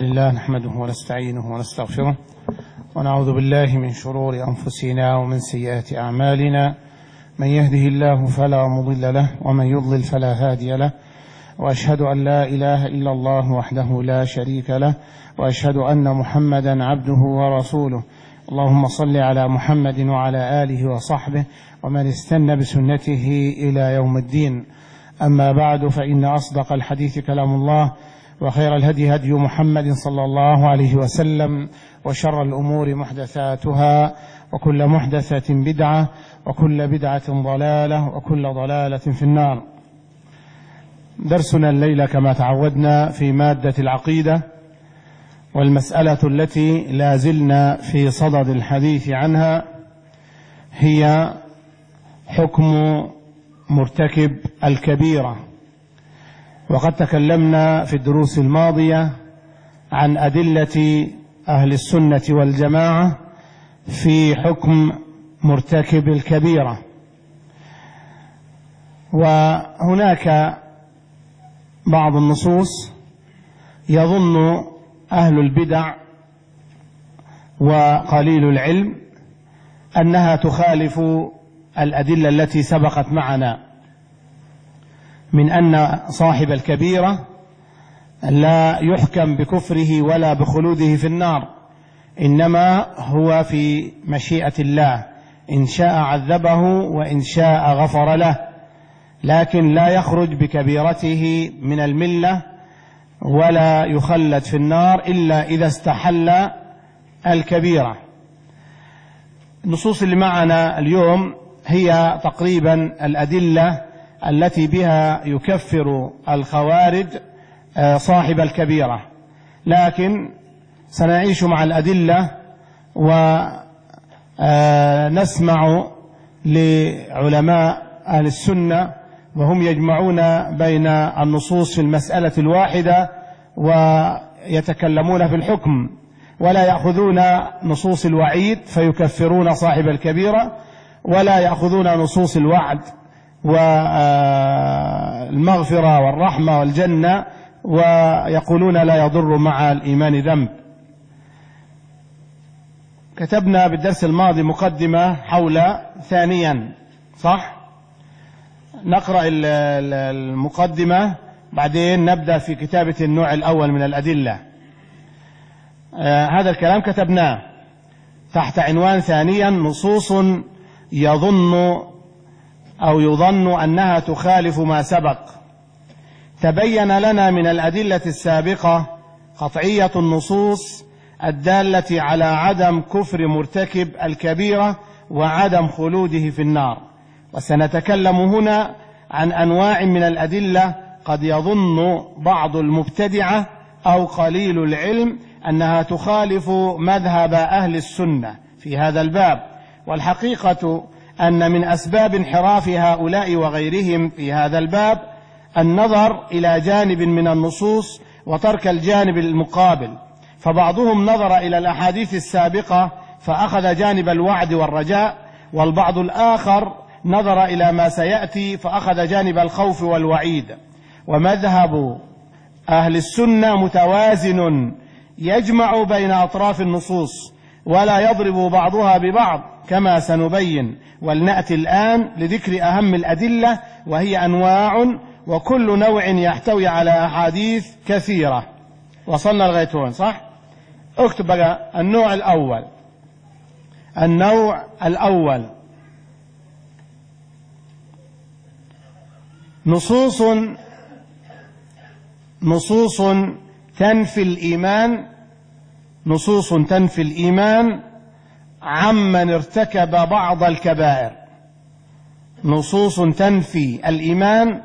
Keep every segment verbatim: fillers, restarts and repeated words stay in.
لله نحمده ونستعينه ونستغفره ونعوذ بالله من شرور أنفسنا ومن سيئات أعمالنا، من يهده الله فلا مضل له ومن يضلل فلا هادي له، وأشهد أن لا إله إلا الله وحده لا شريك له، وأشهد أن محمدا عبده ورسوله. اللهم صل على محمد وعلى آله وصحبه ومن استنى بسنته إلى يوم الدين. أما بعد، فإن أصدق الحديث كلام الله، وخير الهدي هدي محمد صلى الله عليه وسلم، وشر الأمور محدثاتها، وكل محدثة بدعة، وكل بدعة ضلالة، وكل ضلالة في النار. درسنا الليلة كما تعودنا في مادة العقيدة، والمسألة التي لا زلنا في صدد الحديث عنها هي حكم مرتكب الكبيرة. وقد تكلمنا في الدروس الماضية عن أدلة أهل السنة والجماعة في حكم مرتكب الكبيرة، وهناك بعض النصوص يظن أهل البدع وقليل العلم أنها تخالف الأدلة التي سبقت معنا من أن صاحب الكبيرة لا يحكم بكفره ولا بخلوده في النار، إنما هو في مشيئة الله، إن شاء عذبه وإن شاء غفر له، لكن لا يخرج بكبيرته من الملة ولا يخلد في النار إلا إذا استحل الكبيرة. النصوص اللي معنا اليوم هي تقريبا الأدلة التي بها يكفر الخوارج صاحب الكبيرة، لكن سنعيش مع الأدلة ونسمع لعلماء أهل السنة وهم يجمعون بين النصوص في المسألة الواحدة ويتكلمون في الحكم، ولا يأخذون نصوص الوعيد فيكفرون صاحب الكبيرة، ولا يأخذون نصوص الوعد والمغفرة والرحمة والجنة ويقولون لا يضر مع الإيمان ذنب. كتبنا بالدرس الماضي مقدمة حول ثانيا، صح؟ نقرأ المقدمة بعدين نبدأ في كتابة النوع الأول من الأدلة. آه هذا الكلام كتبناه تحت عنوان ثانيا: نصوص يظن أو يظن أنها تخالف ما سبق. تبين لنا من الأدلة السابقة قطعية النصوص الدالة على عدم كفر مرتكب الكبيرة وعدم خلوده في النار، وسنتكلم هنا عن أنواع من الأدلة قد يظن بعض المبتدعة أو قليل العلم أنها تخالف مذهب أهل السنة في هذا الباب. والحقيقة أن من أسباب انحراف هؤلاء وغيرهم في هذا الباب النظر إلى جانب من النصوص وترك الجانب المقابل، فبعضهم نظر إلى الأحاديث السابقة فأخذ جانب الوعد والرجاء، والبعض الآخر نظر إلى ما سيأتي فأخذ جانب الخوف والوعيد. ومذهب أهل السنة متوازن يجمع بين أطراف النصوص ولا يضرب بعضها ببعض كما سنبين، ولنأتي الآن لذكر أهم الأدلة، وهي أنواع، وكل نوع يحتوي على أحاديث كثيرة. وصلنا لغاية هون، صح؟ اكتب بقى النوع الأول. النوع الأول: نصوص نصوص تنفي الإيمان نصوص تنفي الإيمان عمن ارتكب بعض الكبائر. نصوص تنفي الإيمان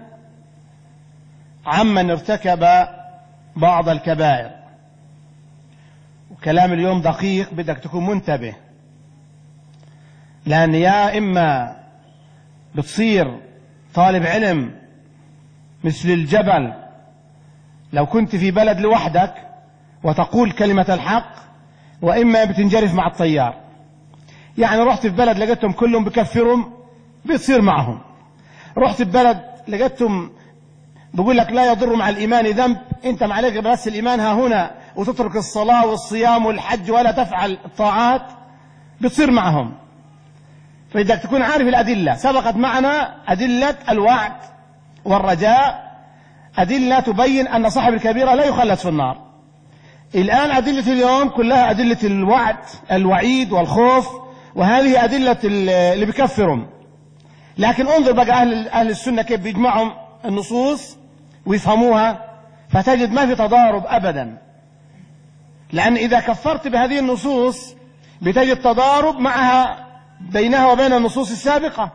عمن ارتكب بعض الكبائر. وكلام اليوم دقيق، بدك تكون منتبه، لأن يا إما بتصير طالب علم مثل الجبل لو كنت في بلد لوحدك وتقول كلمة الحق، وإما بتنجرف مع الطيار. يعني رحت في بلد لقيتهم كلهم بكفرهم بيصير معهم، رحت في بلد لقيتهم بقول لك لا يضر مع الإيمان ذنب، أنت معليك بس الإيمان ها هنا وتترك الصلاة والصيام والحج ولا تفعل الطاعات بتصير معهم. فإذا تكون عارف الأدلة، سبقت معنا أدلة الوعد والرجاء، أدلة تبين أن صاحب الكبيرة لا يخلد في النار. الآن أدلة اليوم كلها أدلة الوعد، الوعيد والخوف، وهذه أدلة اللي بكفرهم. لكن انظر بقى أهل, أهل السنة كيف بيجمعهم النصوص ويفهموها، فتجد ما في تضارب أبدا. لأن إذا كفرت بهذه النصوص بتجد تضارب معها بينها وبين النصوص السابقة.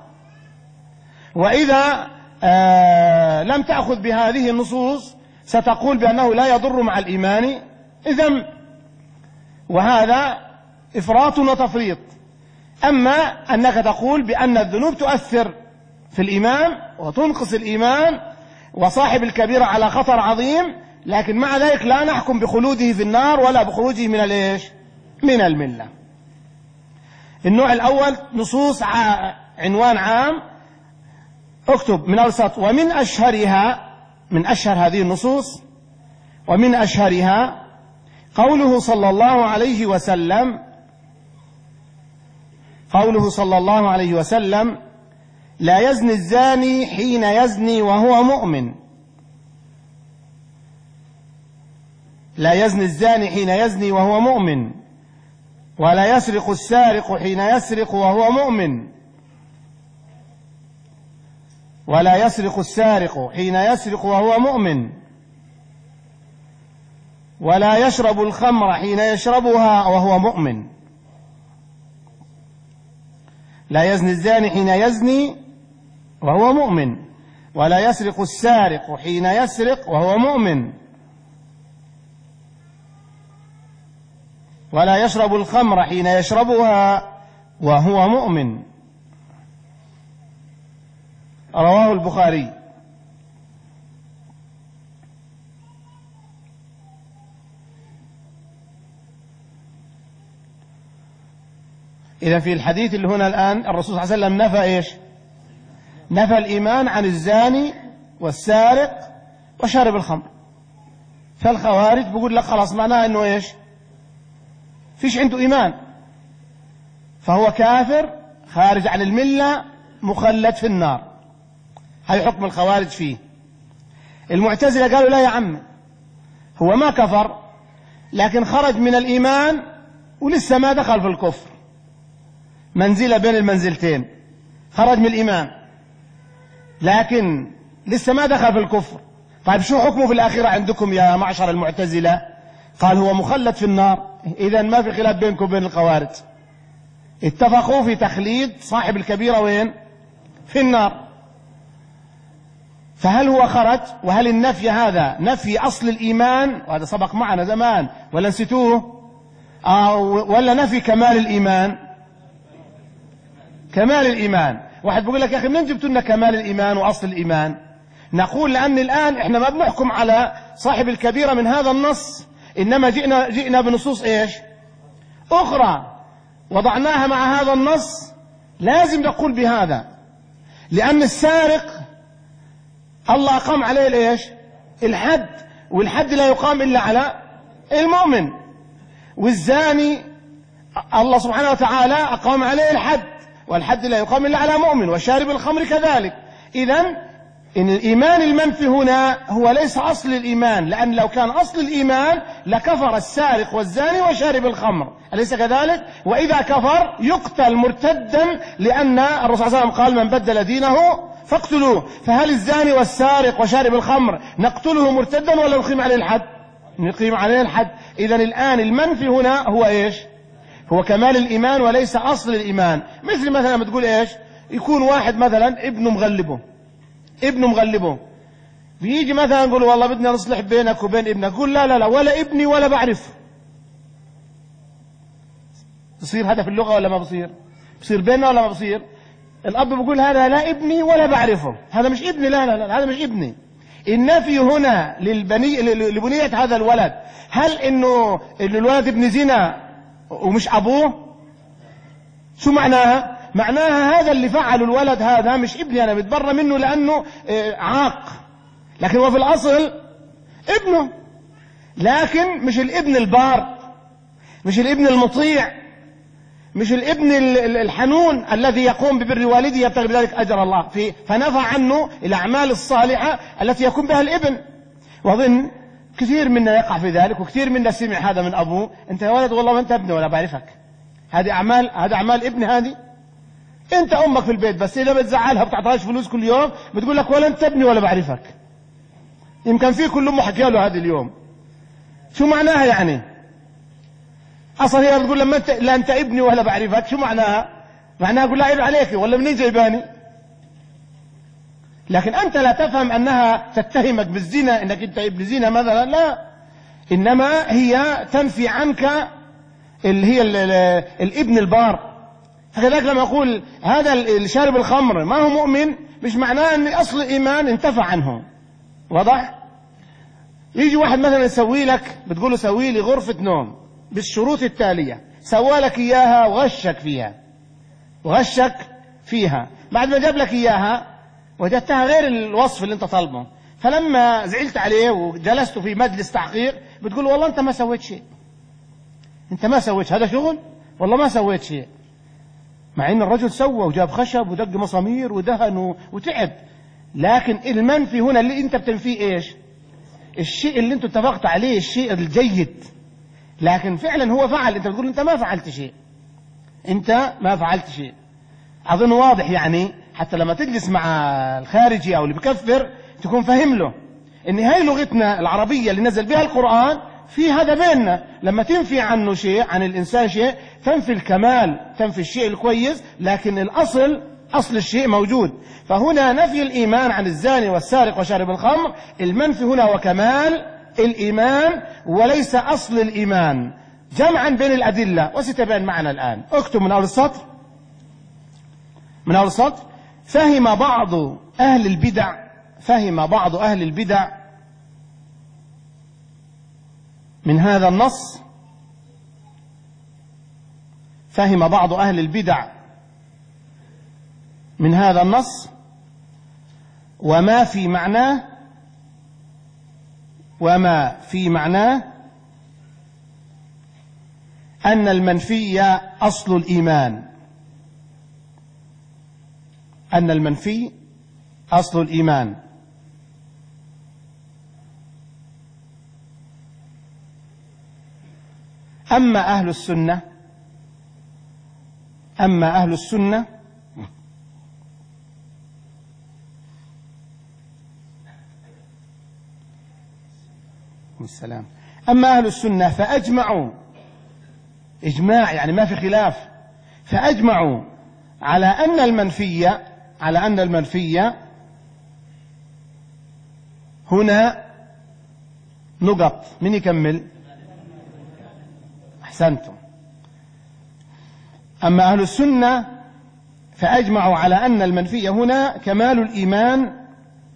وإذا آه لم تأخذ بهذه النصوص ستقول بأنه لا يضر مع الإيمان ذنب، وهذا إفراط وتفريط. أما أنك تقول بأن الذنوب تؤثر في الإيمان وتنقص الإيمان وصاحب الكبيرة على خطر عظيم، لكن مع ذلك لا نحكم بخلوده في النار ولا بخروجه من الإيش؟ من الملة. النوع الأول نصوص عنوان عام، اكتب من أول سطر: ومن أشهرها، من أشهر هذه النصوص ومن أشهرها قوله صلى الله عليه وسلم قوله صلى الله عليه وسلم: لا يزني الزاني حين يزني وهو مؤمن لا يزني الزاني حين يزني وهو مؤمن ولا يسرق السارق حين يسرق وهو مؤمن ولا يسرق السارق حين يسرق وهو مؤمن ولا يشرب الخمر حين يشربها وهو مؤمن لا يزني الزاني حين يزني وهو مؤمن ولا يسرق السارق حين يسرق وهو مؤمن ولا يشرب الخمر حين يشربها وهو مؤمن. رواه البخاري. إذا في الحديث اللي هنا الآن الرسول صلى الله عليه وسلم نفى إيش؟ نفى الإيمان عن الزاني والسارق وشارب الخمر. فالخوارج بيقول لك خلاص معناه إنه إيش؟ فيش عنده إيمان، فهو كافر خارج عن الملة مخلد في النار. هاي حكم الخوارج فيه. المعتزلة قالوا لا يا عم، هو ما كفر لكن خرج من الإيمان ولسه ما دخل في الكفر، منزلة بين المنزلتين، خرج من الإيمان لكن لسه ما دخل في الكفر. طيب شو حكمه في الآخرة عندكم يا معشر المعتزلة؟ قال هو مخلد في النار. إذا ما في خلاف بينكم وبين الخوارج، اتفقوا في تخليد صاحب الكبيرة وين؟ في النار. فهل هو خرج؟ وهل النفي هذا نفي أصل الإيمان، وهذا سبق معنا زمان ولا نسيتوه؟ آه ولا نفي كمال الإيمان؟ كمال الإيمان. واحد بيقول لك يا أخي منين جبتوا لنا كمال الإيمان وأصل الإيمان؟ نقول لأن الآن إحنا ما بنحكم على صاحب الكبيرة من هذا النص، إنما جئنا جئنا بنصوص إيش؟ أخرى وضعناها مع هذا النص. لازم نقول بهذا، لأن السارق الله أقام عليه الإيش؟ الحد، والحد لا يقام إلا على المؤمن. والزاني الله سبحانه وتعالى أقام عليه الحد، والحد لا يقام إلا على مؤمن، وشارب الخمر كذلك. إذن إن الإيمان المنفي هنا هو ليس أصل الإيمان، لأن لو كان أصل الإيمان لكفر السارق والزاني وشارب الخمر، أليس كذلك؟ وإذا كفر يقتل مرتدا، لأن الرسول صلى الله عليه وسلم قال من بدل دينه فاقتلوه. فهل الزاني والسارق وشارب الخمر نقتله مرتدا ولا نقيم عليه الحد؟ نقيم عليه الحد. إذن الآن المنفي هنا هو إيش؟ هو كمال الإيمان وليس أصل الإيمان. مثل مثلا ما تقول إيش؟ يكون واحد مثلا ابنه مغلبه ابنه مغلبه بيجي مثلا يقول والله بدنا نصلح بينك وبين ابنك، يقول لا لا لا ولا ابني ولا بعرفه. بصير هذا في اللغة ولا ما بصير؟ بصير بيننا ولا ما بصير؟ الأب بيقول هذا لا ابني ولا بعرفه، هذا مش ابني، لا لا لا هذا مش ابني. النفي هنا للبني لبنية هذا الولد، هل إنه إنه الولد ابن زنا ومش أبوه؟ شو معناها؟ معناها هذا اللي فعله الولد هذا مش ابني، أنا بتبرى منه لأنه عاق، لكن هو في الأصل ابنه. لكن مش الابن البار، مش الابن المطيع، مش الابن الحنون الذي يقوم ببر والده يبتغي بذلك أجر الله فيه، فنفى عنه الأعمال الصالحة التي يكون بها الابن. وأظن كثير منا يقع في ذلك، وكثير منا سمع هذا من أبوه: أنت يا ولد والله ما أنت ابني ولا بعرفك. هذه أعمال هذه أعمال ابن. هذه أنت أمك في البيت بس إذا بتزعلها بتعطيهاش فلوس كل يوم بتقول لك ولا أنت ابني ولا بعرفك. يمكن في كل أمه حكى له هذا اليوم. شو معناها يعني؟ أصلا هي بتقول لما أنت لا أنت ابني ولا بعرفك، شو معناها؟ معناها أقول لا عيب عليك ولا منين جايباني؟ لكن أنت لا تفهم أنها تتهمك بالزنا، إنك أنت ابن زنا مثلا، لا، إنما هي تنفي عنك اللي هي ال ال الابن البار. فكذلك لما أقول هذا الشارب الخمر ما هو مؤمن، مش معناه أن أصل الإيمان انتفى عنه. واضح؟ يجي واحد مثلا يسوي لك، بتقول له سوي لي غرفة نوم بالشروط التالية، سوى لك إياها وغشك فيها وغشك فيها بعد ما جاب لك إياها وجدتها غير الوصف اللي انت طالبه، فلما زعلت عليه وجلست في مجلس تحقيق بتقول والله انت ما سويت شيء، انت ما سويت هذا شغل، والله ما سويت شيء، مع ان الرجل سوى وجاب خشب ودق مسامير ودهن وتعب. لكن المنفي هنا اللي انت بتنفيه ايش؟ الشيء اللي انت اتفقت عليه، الشيء الجيد، لكن فعلا هو فعل، انت بتقول انت ما فعلت شيء، انت ما فعلت شيء. اظن واضح يعني، حتى لما تجلس مع الخارجي او اللي بكفر تكون فهم له ان هاي لغتنا العربية اللي نزل بها القرآن، في هذا بيننا. لما تنفي عنه شيء، عن الانسان شيء، تنفي الكمال، تنفي الشيء الكويس، لكن الاصل اصل الشيء موجود. فهنا نفي الايمان عن الزاني والسارق وشارب الخمر، المنفي هنا هو كمال الايمان وليس اصل الايمان، جمعا بين الادلة وستبين معنا الان. اكتب من اول السطر، من اول السطر: فهم بعض اهل البدع فهم بعض اهل البدع من هذا النص فهم بعض اهل البدع من هذا النص وما في معناه وما في معناه أن المنفي أصل الإيمان أن المنفي أصل الإيمان أما أهل السنة أما أهل السنة السلام أما أهل السنة فأجمعوا إجماع، يعني ما في خلاف، فأجمعوا على أن المنفي على أن المنفي هنا نقط. من يكمل؟ أحسنتم. أما أهل السنة فأجمعوا على أن المنفي هنا كمال الإيمان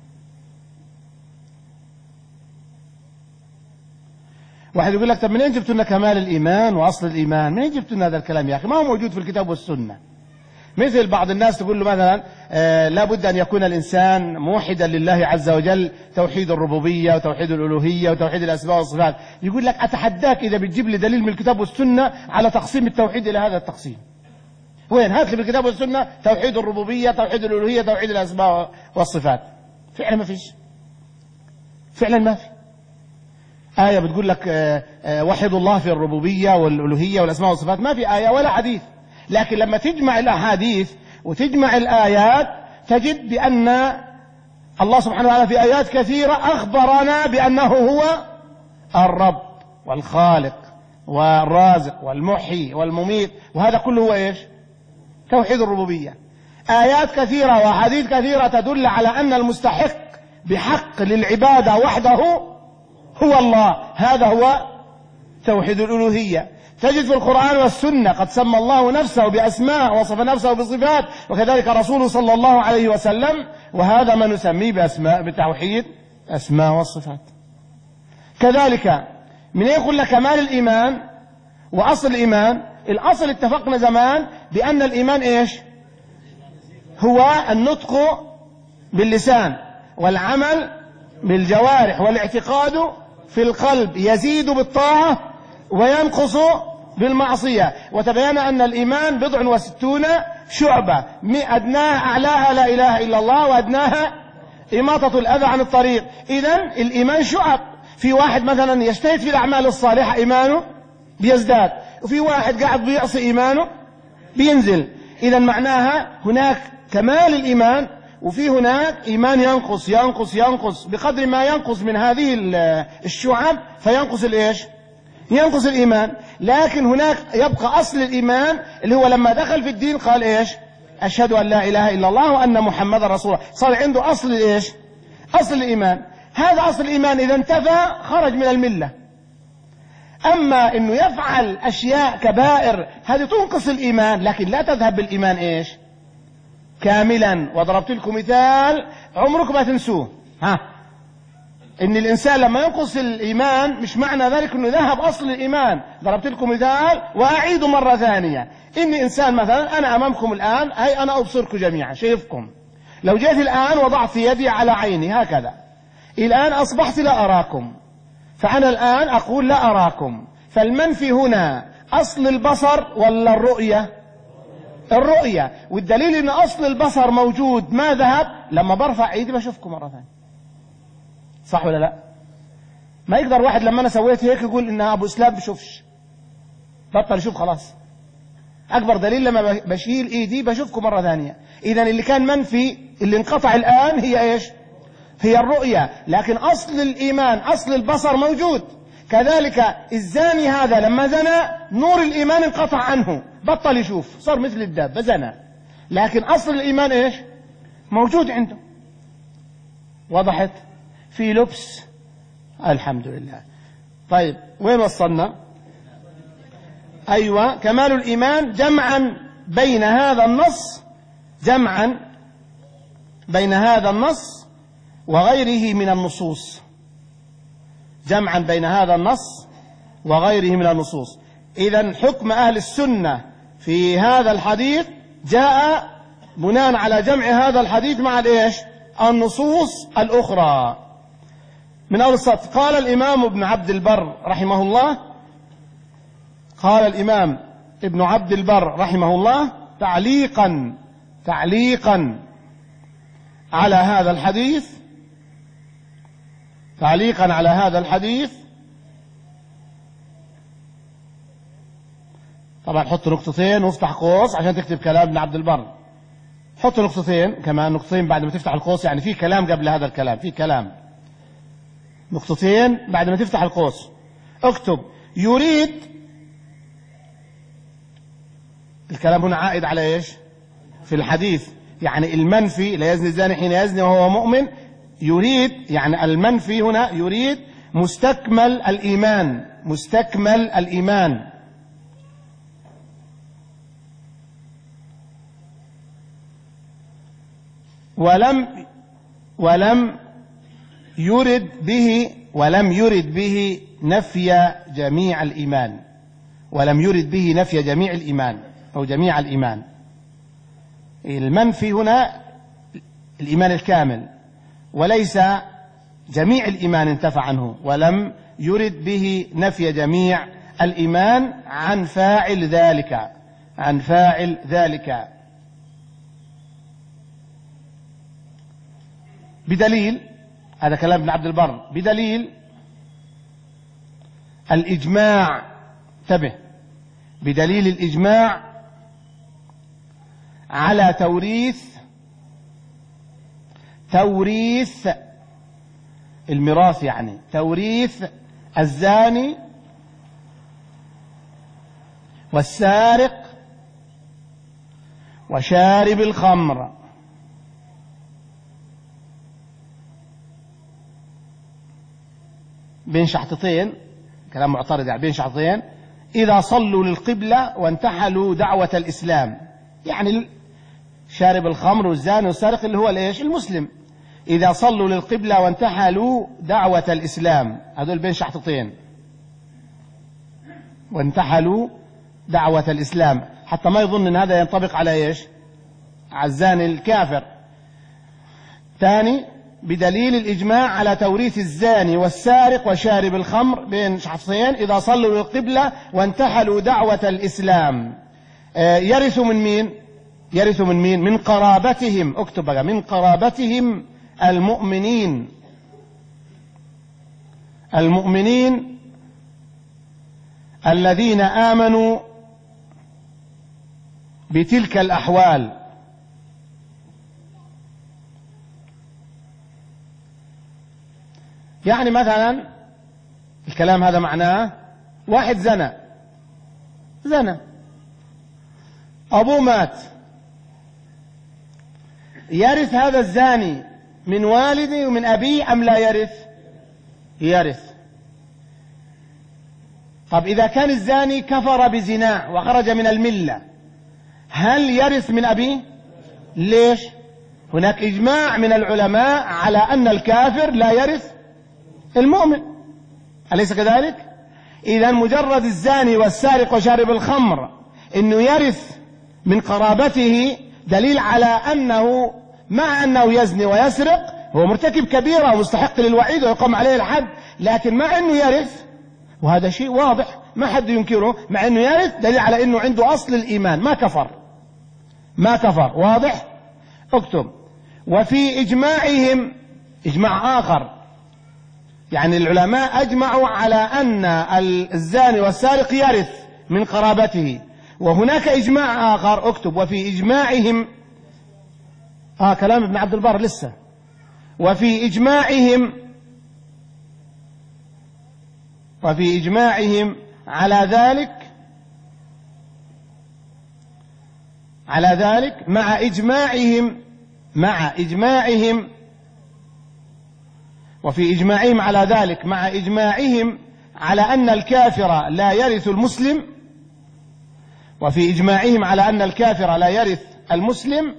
واحد يقول لك طب منين جبتوا لنا كمال الإيمان وأصل الإيمان؟ منين جبتوا لنا هذا الكلام يا أخي؟ ما هو موجود في الكتاب والسنة. مثل بعض الناس تقول له مثلا آه لا بد أن يكون الإنسان موحدا لله عز وجل، توحيد الربوبية وتوحيد الألوهية وتوحيد الأسماء والصفات. يقول لك أتحداك إذا بتجيب لي دليل من الكتاب والسنة على تقسيم التوحيد إلى هذا التقسيم. وين؟ هات لي بالكتاب والسنة توحيد الربوبية، توحيد الألوهية، توحيد الأسماء والصفات. فعلا ما فيش، فعلا ما في آية بتقول لك آه آه وحدوا الله في الربوبية والألوهية والأسماء والصفات. ما في آية ولا حديث. لكن لما تجمع الأحاديث وتجمع الآيات تجد بأن الله سبحانه وتعالى في آيات كثيرة أخبرنا بأنه هو الرب والخالق والرازق والمحيي والمميت، وهذا كله هو إيش؟ توحيد الربوبية. آيات كثيرة وأحاديث كثيرة تدل على أن المستحق بحق للعبادة وحده هو الله، هذا هو توحيد الألوهية. تجد في القرآن والسنة قد سمى الله نفسه بأسماء وصف نفسه بصفات، وكذلك رسوله صلى الله عليه وسلم، وهذا ما نسميه بأسماء بتوحيد أسماء والصفات. كذلك من يقول لك كمال الإيمان وأصل الإيمان؟ الأصل اتفقنا زمان بأن الإيمان إيش؟ هو النطق باللسان والعمل بالجوارح والاعتقاد في القلب يزيد بالطاعة وينقص بالمعصية. وتبين أن الإيمان بضع وستون شعبة، أدناها أعلاها لا إله إلا الله، وأدناها إماطة الأذى عن الطريق. إذن الإيمان شعب. في واحد مثلا يجتهد في الأعمال الصالحة إيمانه بيزداد، وفي واحد قاعد بيعصي إيمانه بينزل. إذن معناها هناك كمال الإيمان، وفي هناك إيمان ينقص ينقص ينقص بقدر ما ينقص من هذه الشعب فينقص الإيش؟ ينقص الإيمان. لكن هناك يبقى أصل الإيمان اللي هو لما دخل في الدين قال إيش؟ أشهد أن لا إله إلا الله وأن محمد رسول الله. صار عنده أصل الإيش؟ أصل الإيمان. هذا أصل الإيمان إذا انتفى خرج من الملة. أما إنه يفعل أشياء كبائر هذه تنقص الإيمان، لكن لا تذهب بالإيمان إيش؟ كاملا. وضربت لكم مثال عمركم ما تنسوه، ها، إن الإنسان لما ينقص الإيمان مش معنى ذلك إنه ذهب أصل الإيمان. ضربت لكم مثال وأعيد مرة ثانية. إن إنسان مثلا أنا أمامكم الآن، هي أنا أبصركم جميعا شايفكم، لو جيت الآن وضعت يدي على عيني هكذا، الآن أصبحت لا أراكم، فأنا الآن أقول لا أراكم. فالمنفي هنا أصل البصر ولا الرؤية؟ الرؤية. والدليل إن أصل البصر موجود ما ذهب، لما برفع ايدي بشوفكم مرة ثانية. صح ولا لا؟ ما يقدر واحد لما أنا سويت هيك يقول إن أبو إسلام بشوفش، بطل يشوف خلاص. أكبر دليل لما بشيل إيدي بشوفكم مرة ثانية. إذن اللي كان منفي اللي انقطع الآن هي إيش؟ هي الرؤية. لكن أصل الإيمان أصل البصر موجود. كذلك الزاني هذا لما زنى نور الإيمان انقطع عنه، بطل يشوف، صار مثل الدابة زنى، لكن أصل الإيمان إيش؟ موجود عنده. وضحت؟ في لبس. الحمد لله. طيب وين وصلنا؟ أيوة، كمال الإيمان جمعا بين هذا النص، جمعا بين هذا النص وغيره من النصوص، جمعا بين هذا النص وغيره من النصوص. إذن حكم أهل السنة في هذا الحديث جاء بناء على جمع هذا الحديث مع الإيش؟ النصوص الأخرى. من أول السطر قال الإمام ابن عبد البر رحمه الله، قال الإمام ابن عبد البر رحمه الله تعليقا تعليقا على هذا الحديث، تعليقا على هذا الحديث. طبعا حط نقطتين وافتح قوس عشان تكتب كلام ابن عبد البر. حط نقطتين كمان، نقطتين بعد ما تفتح القوس، يعني في كلام قبل هذا الكلام، في كلام. نقطتين بعد ما تفتح القوس اكتب يريد. الكلام هنا عائد على ايش؟ في الحديث. يعني المنفي لا يزني الزاني حين يزني وهو مؤمن، يريد يعني المنفي هنا يريد مستكمل الإيمان، مستكمل الإيمان. ولم ولم يرد به ولم يرد به نفي جميع الإيمان، ولم يرد به نفي جميع الإيمان أو جميع الإيمان. المنفي هنا الإيمان الكامل، وليس جميع الإيمان انتفى عنه. ولم يرد به نفي جميع الإيمان عن فاعل ذلك، عن فاعل ذلك. بدليل، هذا كلام ابن عبد البر، بدليل الإجماع، انتبه، بدليل الإجماع على توريث توريث الميراث، يعني توريث الزاني والسارق وشارب الخمر. بين شحطتين، كلام معترض، يعني بين شحطتين، إذا صلوا للقبلة وانتحلوا دعوة الإسلام. يعني شارب الخمر والزاني والسارق اللي هو الإيش؟ المسلم. إذا صلوا للقبلة وانتحلوا دعوة الإسلام، هذول بين شحطتين، وانتحلوا دعوة الإسلام، حتى ما يظن أن هذا ينطبق على إيش؟ على الزاني الكافر. ثاني، بدليل الإجماع على توريث الزاني والسارق وشارب الخمر بين شخصين إذا صلوا للقبلة وانتحلوا دعوة الإسلام. يرث من مين؟ يرث من مين؟ من قرابتهم. اكتب بقى: من قرابتهم المؤمنين المؤمنين الذين آمنوا بتلك الأحوال. يعني مثلا الكلام هذا معناه واحد زنى زنى أبوه مات، يرث هذا الزاني من والده ومن أبيه أم لا يرث؟ يرث. طب إذا كان الزاني كفر بزنا وخرج من الملة، هل يرث من أبيه؟ ليش؟ هناك إجماع من العلماء على أن الكافر لا يرث المؤمن، أليس كذلك؟ إذا مجرد الزاني والسارق وشارب الخمر إنه يرث من قرابته دليل على أنه مع أنه يزني ويسرق هو مرتكب كبيرة ومستحق للوعيد ويقام عليه الحد، لكن مع أنه يرث، وهذا شيء واضح ما حد ينكره، مع أنه يرث دليل على أنه عنده أصل الإيمان، ما كفر ما كفر. واضح؟ اكتب: وفي إجماعهم، إجماع آخر، يعني العلماء أجمعوا على أن الزاني والسارق يرث من قرابته، وهناك إجماع آخر. اكتب: وفي إجماعهم، آه كلام ابن عبد البر لسه، وفي إجماعهم وفي إجماعهم على ذلك على ذلك مع إجماعهم مع إجماعهم وفي إجماعهم على ذلك مع إجماعهم على أن الكافر لا يرث المسلم وفي إجماعهم على أن الكافر لا يرث المسلم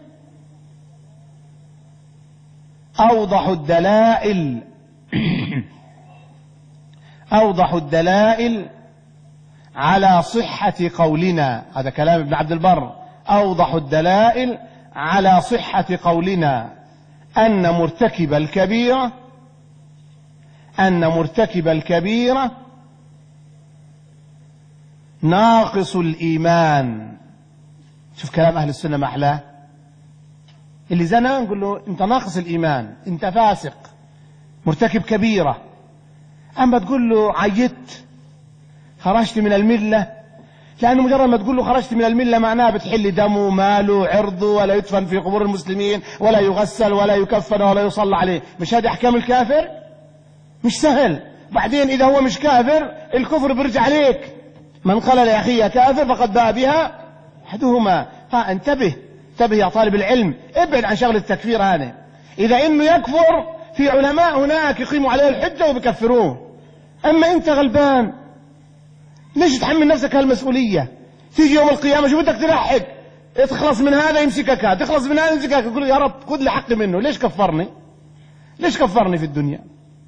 أوضح الدلائل أوضح الدلائل على صحة قولنا. هذا كلام ابن عبد البر. أوضح الدلائل على صحة قولنا أن مرتكب الكبيرة أن مرتكب الكبيرة ناقص الإيمان. شوف كلام أهل السنة ما أحلاه. اللي زنى نقول له أنت ناقص الإيمان، أنت فاسق، مرتكب كبيرة. أما تقول له عيت، خرجت من الملة، لأنه مجرد ما تقول له خرجت من الملة معناه بتحل دمه ماله عرضه، ولا يدفن في قبور المسلمين، ولا يغسل ولا يكفن ولا يصلى عليه. مش هذه أحكام الكافر؟ مش سهل. بعدين إذا هو مش كافر الكفر بيرجع عليك. من قال لأخيه كافر فقد باء بها أحدهما. فانتبه انتبه يا طالب العلم، ابعد عن شغل التكفير هذا. إذا إنه يكفر في علماء هناك يقيموا عليه الحجة وبكفروه. أما أنت غلبان ليش تحمل نفسك هالمسؤولية؟ تيجي يوم القيامة شو بدك تلحق؟ تخلص من هذا يمسكك، تخلص من هذا يمسكك، يقول يا رب خذ لي حقي منه. ليش كفرني؟ ليش كفرني في الدنيا؟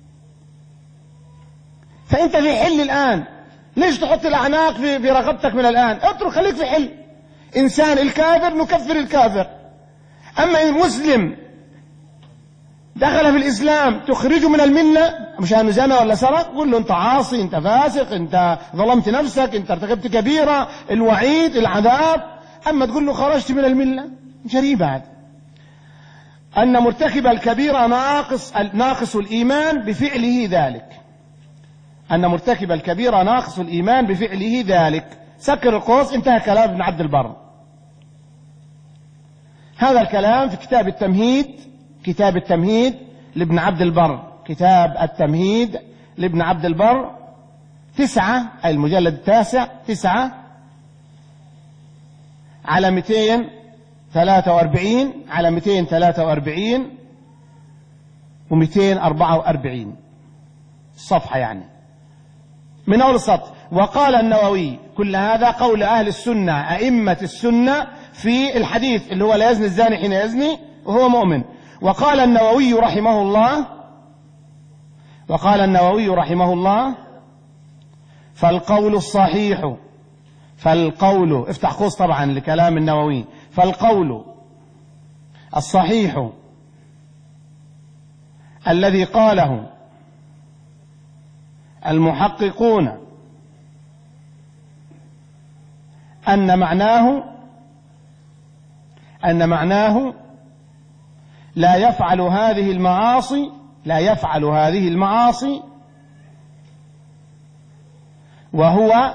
فأنت في حل الآن، ليش تحط الأعناق في, في رقبتك من الآن؟ اترك، خليك في حل. إنسان الكافر نكفر الكافر. أما إن مسلم دخل في الإسلام تخرجه من الملة مشان زنا ولا سرق، قل له أنت عاصي، أنت فاسق، أنت ظلمت نفسك، أنت ارتكبت كبيرة، الوعيد، العذاب. أما تقول له خرجت من الملة، جريمة هذا. أن مرتكب الكبيرة ناقص ناقص الإيمان بفعله ذلك. أن مرتكب الكبيرة ناقص الإيمان بفعله ذلك. سكر القوس. انتهى كلام ابن عبد البر. هذا الكلام في كتاب التمهيد كتاب التمهيد لابن عبد البر كتاب التمهيد لابن عبد البر تسعة، أي المجلد التاسع، تسعة على مئتين ثلاثة وأربعين على مئتين ثلاثة وأربعين ومئتين أربعة وأربعين الصفحة، يعني من أول السطر. وقال النووي، كل هذا قول أهل السنة أئمة السنة في الحديث اللي هو لا يزني الزاني حين يزني وهو مؤمن. وقال النووي رحمه الله وقال النووي رحمه الله فالقول الصحيح فالقول افتح قوس طبعا لكلام النووي. فالقول الصحيح الذي قاله المحققون أن معناه أن معناه لا يفعل هذه المعاصي لا يفعل هذه المعاصي وهو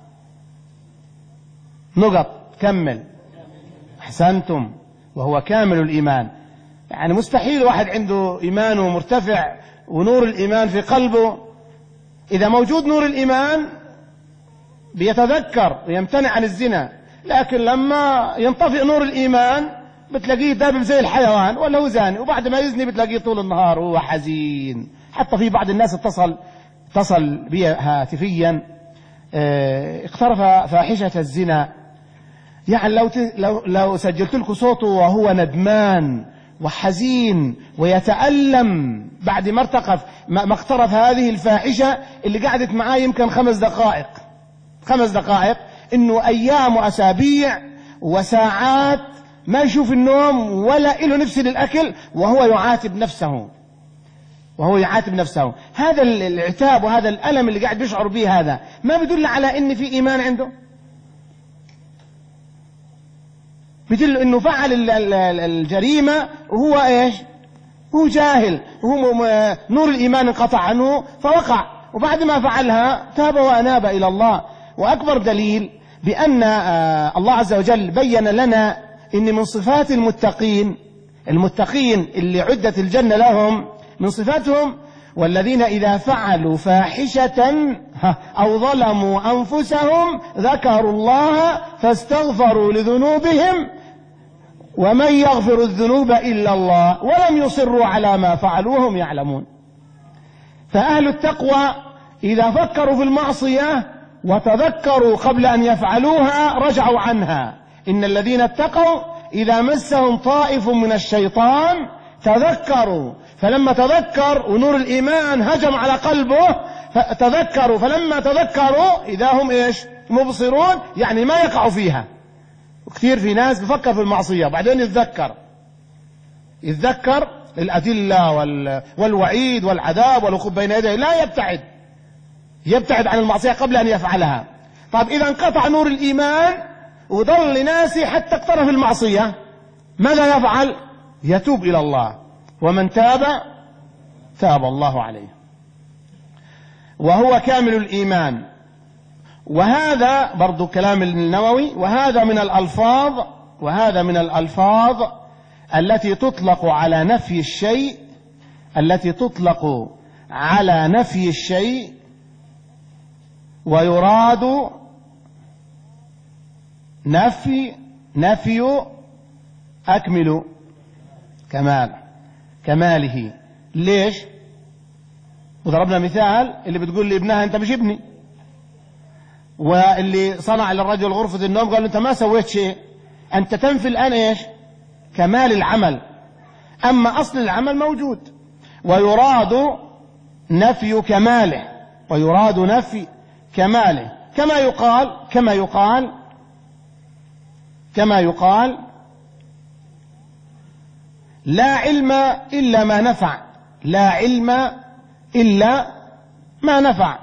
نقط كمل أحسنتم وهو كامل الإيمان. يعني مستحيل واحد عنده إيمانه مرتفع ونور الإيمان في قلبه، إذا موجود نور الإيمان بيتذكر ويمتنع عن الزنا، لكن لما ينطفئ نور الإيمان بتلاقيه دابب زي الحيوان ولا هو زاني، وبعد ما يزني بتلاقيه طول النهار وهو حزين. حتى في بعض الناس اتصل اتصل بي هاتفيا اقترف فاحشة الزنا، يعني لو لو لو سجلت لكم صوته وهو ندمان وحزين ويتألم بعد ما ارتقف ما اقترف هذه الفاحشة اللي قعدت معاه يمكن خمس دقائق خمس دقائق انه ايام واسابيع وساعات ما يشوف النوم ولا له نفس للاكل وهو يعاتب نفسه وهو يعاتب نفسه. هذا العتاب وهذا الألم اللي قاعد يشعر به هذا ما بدل على ان في ايمان عنده، بدل انه فعل الجريمة وهو ايش؟ هو جاهل، وهو نور الايمان انقطع عنه فوقع، وبعد ما فعلها تاب واناب الى الله. واكبر دليل بان الله عز وجل بين لنا ان من صفات المتقين المتقين اللي عدت الجنة لهم من صفاتهم والذين إذا فعلوا فاحشة أو ظلموا أنفسهم ذكروا الله فاستغفروا لذنوبهم ومن يغفر الذنوب إلا الله ولم يصروا على ما فعلوا وهم يعلمون. فأهل التقوى إذا فكروا في المعصية وتذكروا قبل أن يفعلوها رجعوا عنها. إن الذين اتقوا إذا مسهم طائف من الشيطان تذكروا، فلما تذكر ونور الإيمان هجم على قلبه فتذكروا، فلما تذكروا إذا هم إيش؟ مبصرون، يعني ما يقعوا فيها. وكثير في ناس بفكر في المعصية بعدين يتذكر يتذكر الأدلة والوعيد والعذاب والوقوف بين يديه لا يبتعد يبتعد عن المعصية قبل أن يفعلها. طيب إذا انقطع نور الإيمان وضل ناسي حتى اقترف المعصية ماذا يفعل؟ يتوب إلى الله، ومن تاب تاب الله عليه وهو كامل الإيمان. وهذا برضو كلام النووي، وهذا من الألفاظ وهذا من الألفاظ التي تطلق على نفي الشيء التي تطلق على نفي الشيء ويراد نفي نفي أكمل كمال كماله. ليش؟ وضربنا مثال اللي بتقول لابنها أنت مش ابني، واللي صنع للرجل غرفة النوم قال أنت ما سويت شيء، أنت تنفي الآن إيش؟ كمال العمل، أما أصل العمل موجود. ويراد نفي كماله ويراد نفي كماله كما يقال كما يقال كما يقال لا علم إلا ما نفع لا علم إلا ما نفع.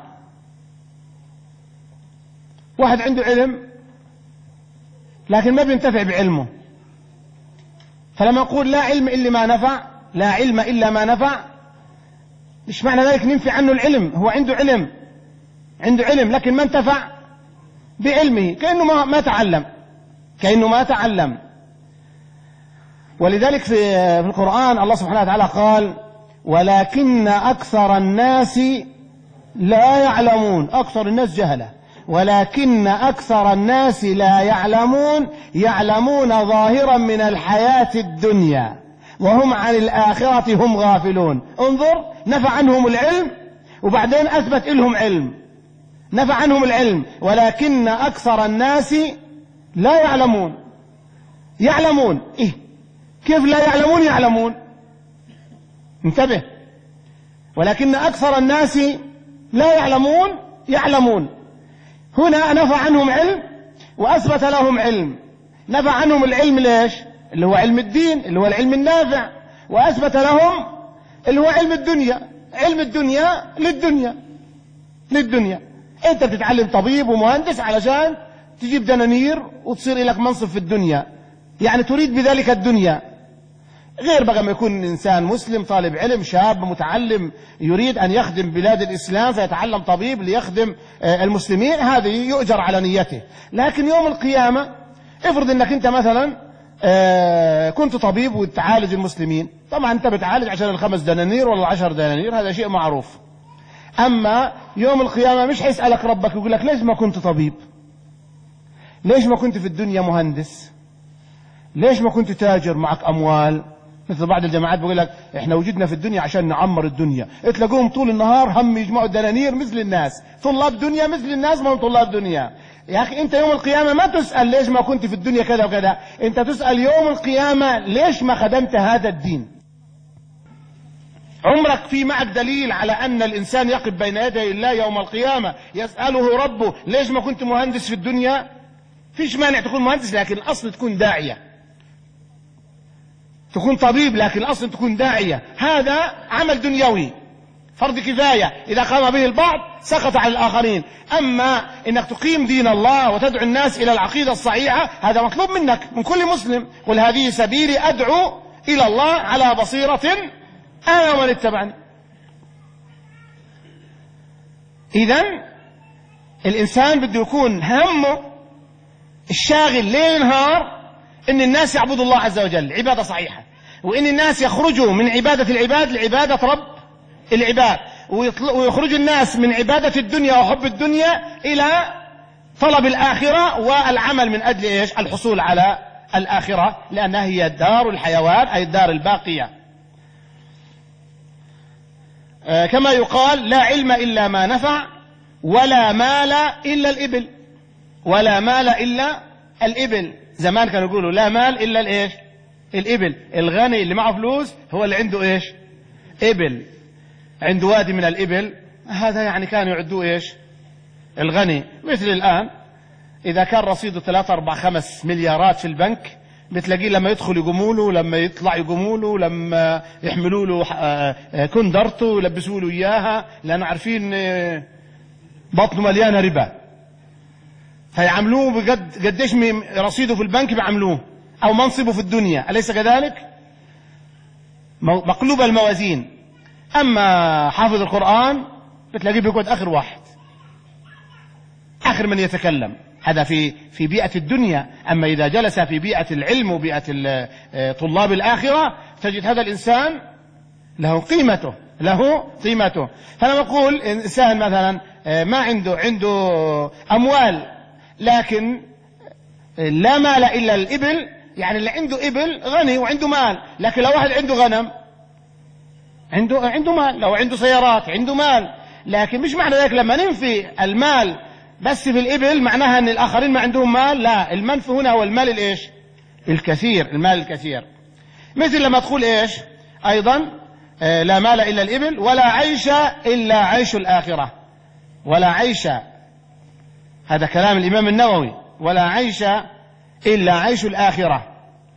واحد عنده علم لكن ما بينتفع بعلمه، فلما يقول لا علم إلا ما نفع لا علم إلا ما نفع مش معنى ذلك ننفي عنه العلم. هو عنده علم عنده علم لكن ما انتفع بعلمه، كأنه ما, ما تعلم كأنه ما تعلم. ولذلك في في القرآن الله سبحانه وتعالى قال ولكن أكثر الناس لا يعلمون. أكثر الناس جهلة، ولكن أكثر الناس لا يعلمون يعلمون ظاهرا من الحياة الدنيا وهم عن الآخرة هم غافلون. انظر، نفى عنهم العلم وبعدين أثبت لهم علم. نفى عنهم العلم ولكن أكثر الناس لا يعلمون. يعلمون إيه؟ كيف لا يعلمون يعلمون؟ انتبه، ولكن أكثر الناس لا يعلمون يعلمون. هنا نفى عنهم علم وأثبت لهم علم. نفى عنهم العلم ليش؟ اللي هو علم الدين اللي هو العلم النافع، وأثبت لهم اللي هو علم الدنيا. علم الدنيا للدنيا للدنيا انت بتتعلم طبيب ومهندس علشان تجيب دنانير وتصير لك منصب في الدنيا، يعني تريد بذلك الدنيا. غير بقى ما يكون إنسان مسلم طالب علم شاب متعلم يريد أن يخدم بلاد الإسلام فيتعلم طبيب ليخدم المسلمين، هذه يؤجر على نيته. لكن يوم القيامة افرض أنك أنت مثلا كنت طبيب وتعالج المسلمين، طبعا أنت بتعالج عشان الخمس دنانير ولا العشر دنانير، هذا شيء معروف. أما يوم القيامة مش حيسألك ربك يقول لك ليش ما كنت طبيب، ليش ما كنت في الدنيا مهندس، ليش ما كنت تاجر معك أموال. مثل بعض الجماعات بيقول لك احنا وجدنا في الدنيا عشان نعمر الدنيا، تلاقوهم طول النهار هم يجمعوا دنانير مثل الناس، طلاب دنيا مثل الناس، ما هم طلاب دنيا. يا أخي أنت يوم القيامة ما تسأل ليش ما كنت في الدنيا كذا وكذا، أنت تسأل يوم القيامة ليش ما خدمت هذا الدين. عمرك في معك دليل على أن الإنسان يقف بين يدي الله يوم القيامة يسأله ربه ليش ما كنت مهندس في الدنيا؟ فيش مانع تكون مهندس، لكن الأصل تكون داعية، تكون طبيب لكن الأصل تكون داعية. هذا عمل دنيوي فرض كفاية، إذا قام به البعض سقط على الآخرين. أما إنك تقيم دين الله وتدعو الناس إلى العقيدة الصحيحة هذا مطلوب منك من كل مسلم. قل هذه سبيلي أدعو إلى الله على بصيرة أنا ومن اتبعني. إذن الإنسان بده يكون همه الشاغل ليل نهار إن الناس يعبدوا الله عز وجل عبادة صحيحة، وإن الناس يخرجوا من عبادة العباد لعبادة رب العباد، ويخرجوا الناس من عبادة الدنيا وحب الدنيا إلى طلب الآخرة والعمل من أجل إيش؟ الحصول على الآخرة، لأنها هي دار الحيوان أي الدار الباقية. آه كما يقال لا علم إلا ما نفع ولا مال إلا الإبل، ولا مال إلا الإبل. زمان كانوا يقولوا لا مال إلا الإيش؟ الإبل. الغني اللي معه فلوس هو اللي عنده إيش؟ إبل، عنده وادي من الإبل، هذا يعني كانوا يعدوه إيش؟ الغني. مثل الآن إذا كان رصيده ثلاثة أربعة خمس مليارات في البنك بتلاقيه لما يدخل يقوموا له، لما يطلع يقوموا له، لما يحملوا له كندرته يلبسوا له إياها، لأنه عارفين بطنه مليانة ربا، فيعملوه بقد قديش رصيده في البنك بيعملوه، أو منصبه في الدنيا، أليس كذلك؟ مقلوب الموازين. أما حافظ القرآن بتلاقيه بيقعد آخر واحد، آخر من يتكلم، هذا في في بيئة الدنيا. أما إذا جلس في بيئة العلم وبيئة طلاب الآخرة تجد هذا الإنسان له قيمته، له قيمته. فأنا أقول إنسان مثلا ما عنده عنده أموال لكن لا مال إلا الإبل، يعني اللي عنده إبل غني وعنده مال، لكن لو واحد عنده غنم عنده عنده مال، لو عنده سيارات عنده مال. لكن مش معنى ذلك لما ننفي المال بس في الإبل معناها أن الآخرين ما عندهم مال، لا، المنفي هنا هو المال الإيش؟ الكثير، المال الكثير. مثل لما تقول إيش أيضا آه لا مال إلا الإبل ولا عيش إلا عيش الآخرة، ولا عيش، هذا كلام الإمام النووي، ولا عيش إلا عيش الآخرة.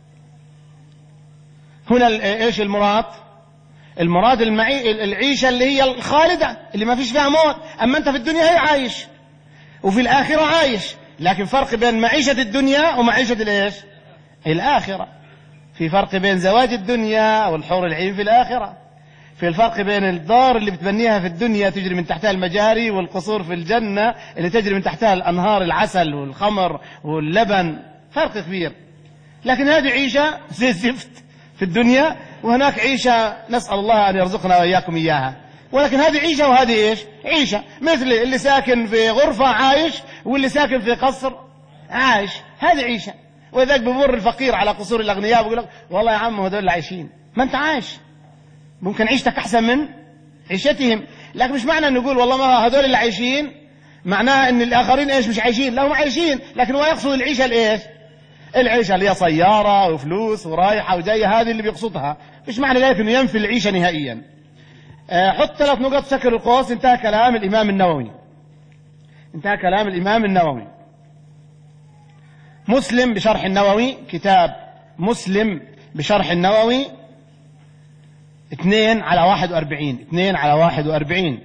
هنا إيش المراد؟ المراد المعي... العيشة اللي هي الخالدة اللي ما فيش فيها موت. أما أنت في الدنيا هي عايش وفي الآخرة عايش، لكن فرق بين معيشة الدنيا ومعيشة الإيش؟ الآخرة. في فرق بين زواج الدنيا والحور العين في الآخرة، في الفرق بين الدار اللي بتبنيها في الدنيا تجري من تحتها المجاري والقصور في الجنة اللي تجري من تحتها الأنهار العسل والخمر واللبن، فرق كبير. لكن هذه عيشة زي الزفت في الدنيا، وهناك عيشة نسأل الله أن يرزقنا وإياكم إياها. ولكن هذه عيشة وهذه إيش؟ عيشة. مثل اللي ساكن في غرفة عايش واللي ساكن في قصر عايش، هذه عيشة. وذاك بمر الفقير على قصور الأغنياء بيقول لك والله يا عم هذول اللي عايشين، ما أنت عايش، ممكن عيشتك أحسن من عيشتهم. لكن مش معنى أن نقول والله ما هذول اللي عايشين معناها أن الآخرين إيش مش عايشين، لا هم عايشين، لكن هو يقصد العيشة الإيش؟ العيشة اللي هي سيارة وفلوس ورايحة وجاية، هذه اللي بيقصدها. مش معنى ذلك أنه ينفي العيشة نهائيا. أه حط ثلاث نقط سكر القوس. انتهى كلام الإمام النووي، انتهى كلام الإمام النووي. مسلم بشرح النووي، كتاب مسلم بشرح النووي اثنين على واحد وأربعين، اثنين على واحد وأربعين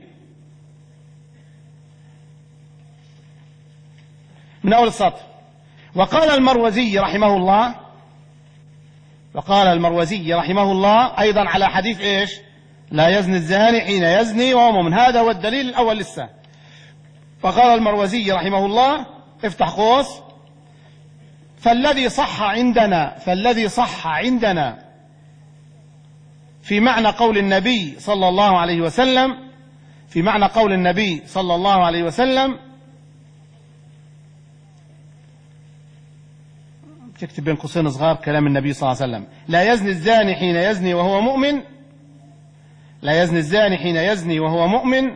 من أول السطر. وقال المروزي رحمه الله وقال المروزي رحمه الله أيضا على حديث إيش؟ لا يزني الزاني حين يزني وهو مؤمن. هذا هو الدليل الأول لسه. فقال المروزي رحمه الله، افتح قوس، فالذي صح عندنا فالذي صح عندنا في معنى قول النبي صلى الله عليه وسلم في معنى قول النبي صلى الله عليه وسلم تكتب بين قوسين صغار كلام النبي صلى الله عليه وسلم: لا يزني الزاني حين يزني وهو مؤمن لا يزني الزاني حين يزني وهو مؤمن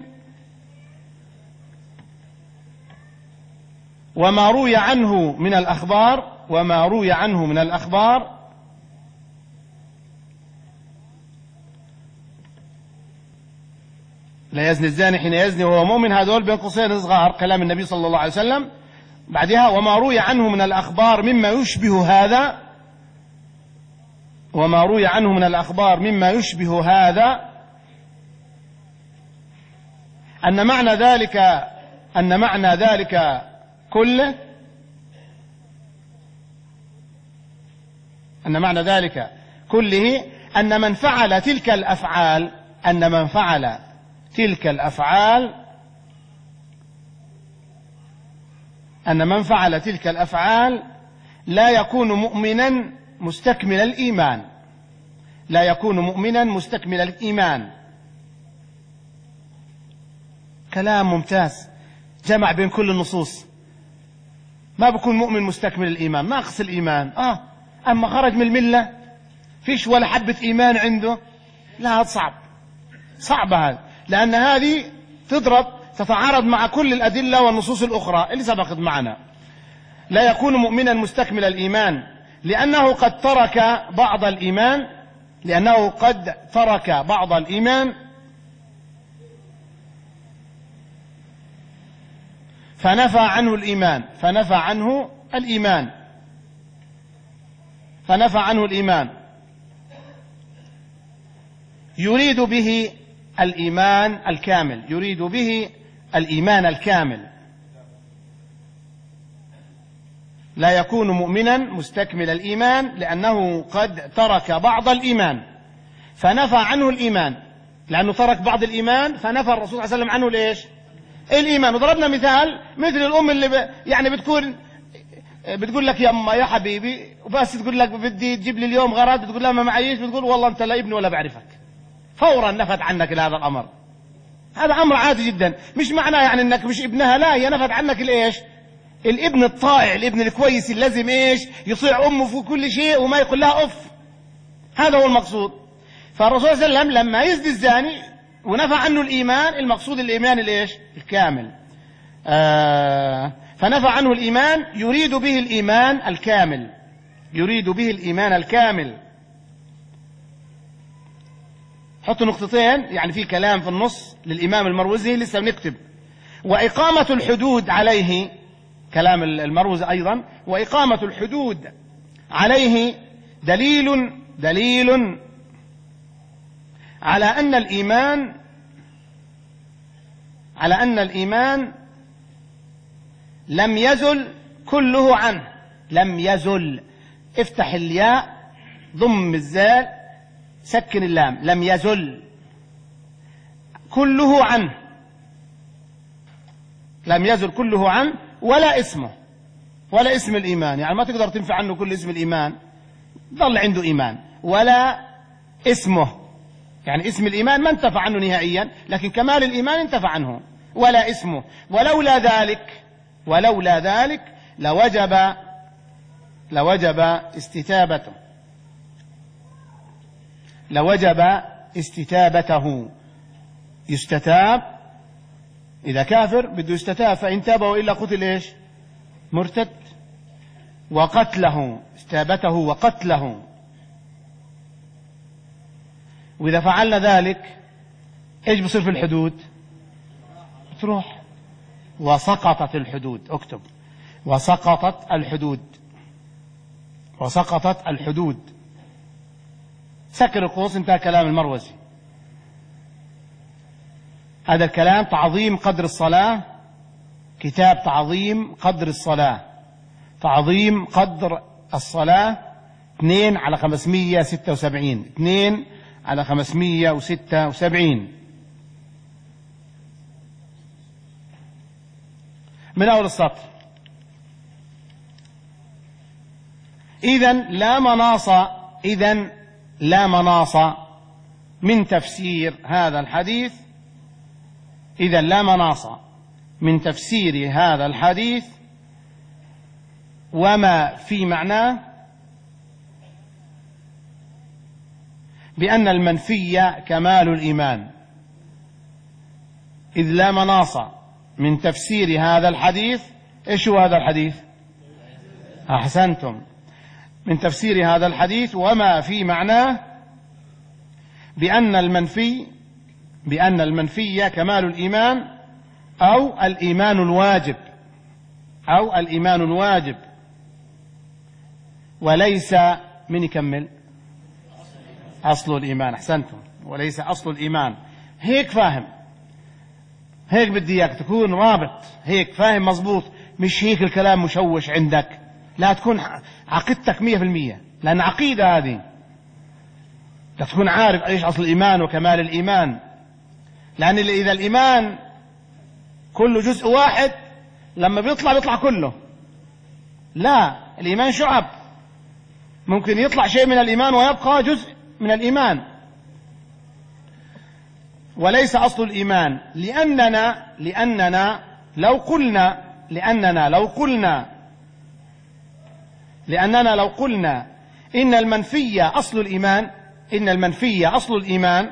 وما روي عنه من الأخبار وما روي عنه من الأخبار لا يزني الزاني حين يزني وهو مؤمن، هذول بين قوسين صغار كلام النبي صلى الله عليه وسلم. بعدها وما روي عنه من الأخبار مما يشبه هذا وما روي عنه من الأخبار مما يشبه هذا أن معنى ذلك أن معنى ذلك كله أن معنى ذلك كله أن من فعل تلك الأفعال أن من فعل تلك الأفعال أن من فعل تلك الأفعال لا يكون مؤمنا مستكمل الإيمان لا يكون مؤمنا مستكمل الإيمان. كلام ممتاز، جمع بين كل النصوص. ما بكون مؤمن مستكمل الإيمان، ما أقص الإيمان، آه أما خرج من الملة فيش ولا حبة إيمان عنده، لا، هذا صعب صعب هذا، لأن هذه تضرب تتعارض مع كل الأدلة والنصوص الأخرى اللي سبقت معنا. لا يكون مؤمنا مستكمل الإيمان لأنه قد ترك بعض الإيمان لأنه قد ترك بعض الإيمان فنفى عنه الإيمان فنفى عنه الإيمان فنفى عنه الإيمان يريد به الإيمان الكامل يريد به الإيمان الكامل. لا يكون مؤمنا مستكمل الإيمان لأنه قد ترك بعض الإيمان فنفى عنه الإيمان، لأنه ترك بعض الإيمان فنفى الرسول صلى الله عليه وسلم عنه ليش؟ الإيمان. وضربنا مثال مثل الأم اللي ب... يعني بتكون بتقول لك يا أما يا حبيبي وبس تقول لك بدي تجيب لي اليوم غرض، بتقول لها ما معيش، بتقول والله أنت لا ابني ولا بعرفك، فورا نفت عنك هذا الأمر. هذا أمر عادي جدا، مش معناه يعني أنك مش ابنها، لا، هي نفت عنك الإيش؟ الابن الطائع، الابن الكويس اللي لازم إيش؟ يطيع أمه في كل شيء وما يقول لها أف. هذا هو المقصود. فالرسول صلى الله عليه وسلم لما يزني الزاني ونفى عنه الإيمان، المقصود الإيمان الإيش؟ الكامل. آه فنفى عنه الإيمان يريد به الإيمان الكامل يريد به الإيمان الكامل. حطوا نقطتين، يعني في كلام في النص للإمام المروزي لسه بنكتب. وإقامة الحدود عليه، كلام المروزي أيضا، وإقامة الحدود عليه دليل دليل على أن الإيمان على أن الإيمان لم يزل كله عنه. لم يزل، افتح الياء، ضم الزال، سكن اللام. لم يزل كله عنه لم يزل كله عنه ولا اسمه ولا اسم الإيمان، يعني ما تقدر تنفع عنه كل اسم الإيمان، ظل عنده إيمان، ولا اسمه، يعني اسم الإيمان ما انتفع عنه نهائيا، لكن كمال الإيمان انتفع عنه، ولا اسمه. ولولا ذلك ولولا ذلك لوجب لوجب استتابته لوجب استتابته يستتاب إذا كافر بده يستتاب، فإن تاب وإلا قتل إيش؟ مرتد. وقتله، استتابته وقتله. وإذا فعلنا ذلك إيش بصير في الحدود؟ تروح. وسقطت الحدود، اكتب وسقطت الحدود وسقطت الحدود سكر القوس، انتهى كلام المروزي. هذا الكلام تعظيم قدر الصلاة، كتاب تعظيم قدر الصلاة، تعظيم قدر الصلاة، اثنين على خمسمية ستة وسبعين، اثنين على خمسمية وستة وسبعين، من أول السطر. إذن لا مناص إذن لا مناص من تفسير هذا الحديث إذن لا مناص من تفسير هذا الحديث وما في معناه بأن المنفي كمال الإيمان. إذ لا مناص من تفسير هذا الحديث. إيش هو هذا الحديث؟ أحسنتم، من تفسير هذا الحديث وما في معناه بأن المنفي بأن المنفي كمال الإيمان أو الإيمان الواجب أو الإيمان الواجب وليس من يكمل أصل الإيمان. أحسنتم، وليس أصل الإيمان. هيك فاهم، هيك بدي إياك تكون رابط، هيك فاهم مظبوط، مش هيك الكلام مشوش عندك. لا، تكون عقيدتك مية في المية، لأن عقيدة هذه لا تكون عارف إيش أصل الإيمان وكمال الإيمان. لأن إذا الإيمان كله جزء واحد لما بيطلع بيطلع كله. لا، الإيمان شعب، ممكن يطلع شيء من الإيمان ويبقى جزء من الإيمان. وليس أصل الإيمان لأننا لأننا لو قلنا لأننا لو قلنا لأننا لو قلنا إن المنفي أصل الإيمان إن المنفي أصل الإيمان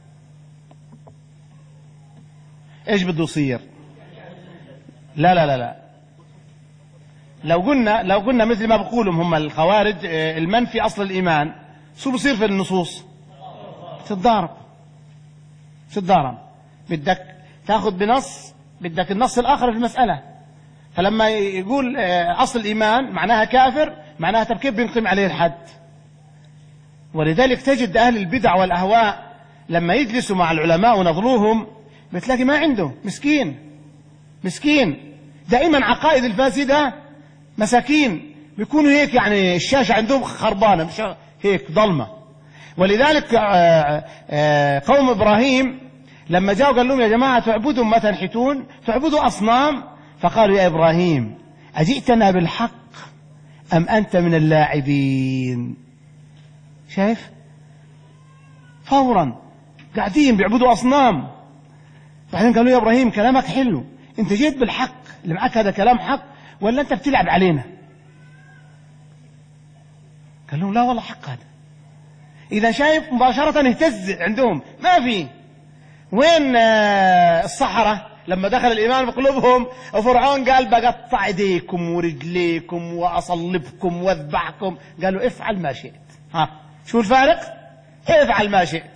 إيش بده يصير؟ لا لا لا لا لو قلنا لو قلنا مثل ما بقولهم هم الخوارج المنفي أصل الإيمان، شو بصير في النصوص؟ تتضارب تتضارب بدك تأخذ بنص، بدك النص الآخر في المسألة. فلما يقول أصل الإيمان معناها كافر، معناها طب كيف بنقيم عليه الحد؟ ولذلك تجد أهل البدع والأهواء لما يجلسوا مع العلماء ونظروهم بتلاقي ما عنده، مسكين مسكين دائما عقائد الفاسدة، مساكين بيكونوا هيك، يعني الشاشة عندهم خربانة، مش هيك ضلمة. ولذلك قوم إبراهيم لما جاءوا قال لهم يا جماعة تعبدوا ما تنحتون، تعبدوا أصنام. فقالوا يا إبراهيم أجئتنا بالحق أم أنت من اللاعبين؟ شايف فورا قاعدين بيعبدوا أصنام. بعدين قالوا يا إبراهيم كلامك حلو، أنت جيت بالحق، اللي معك هذا كلام حق ولا أنت بتلعب علينا؟ قال لهم لا والله حق هذا. إذا شايف مباشرة اهتز عندهم، ما في وين الصحراء لما دخل الإيمان بقلوبهم وفرعون قال بقطع ايديكم ورجليكم وأصلبكم واذبحكم، قالوا افعل ما شئت. ها شو الفارق؟ افعل ما شئت.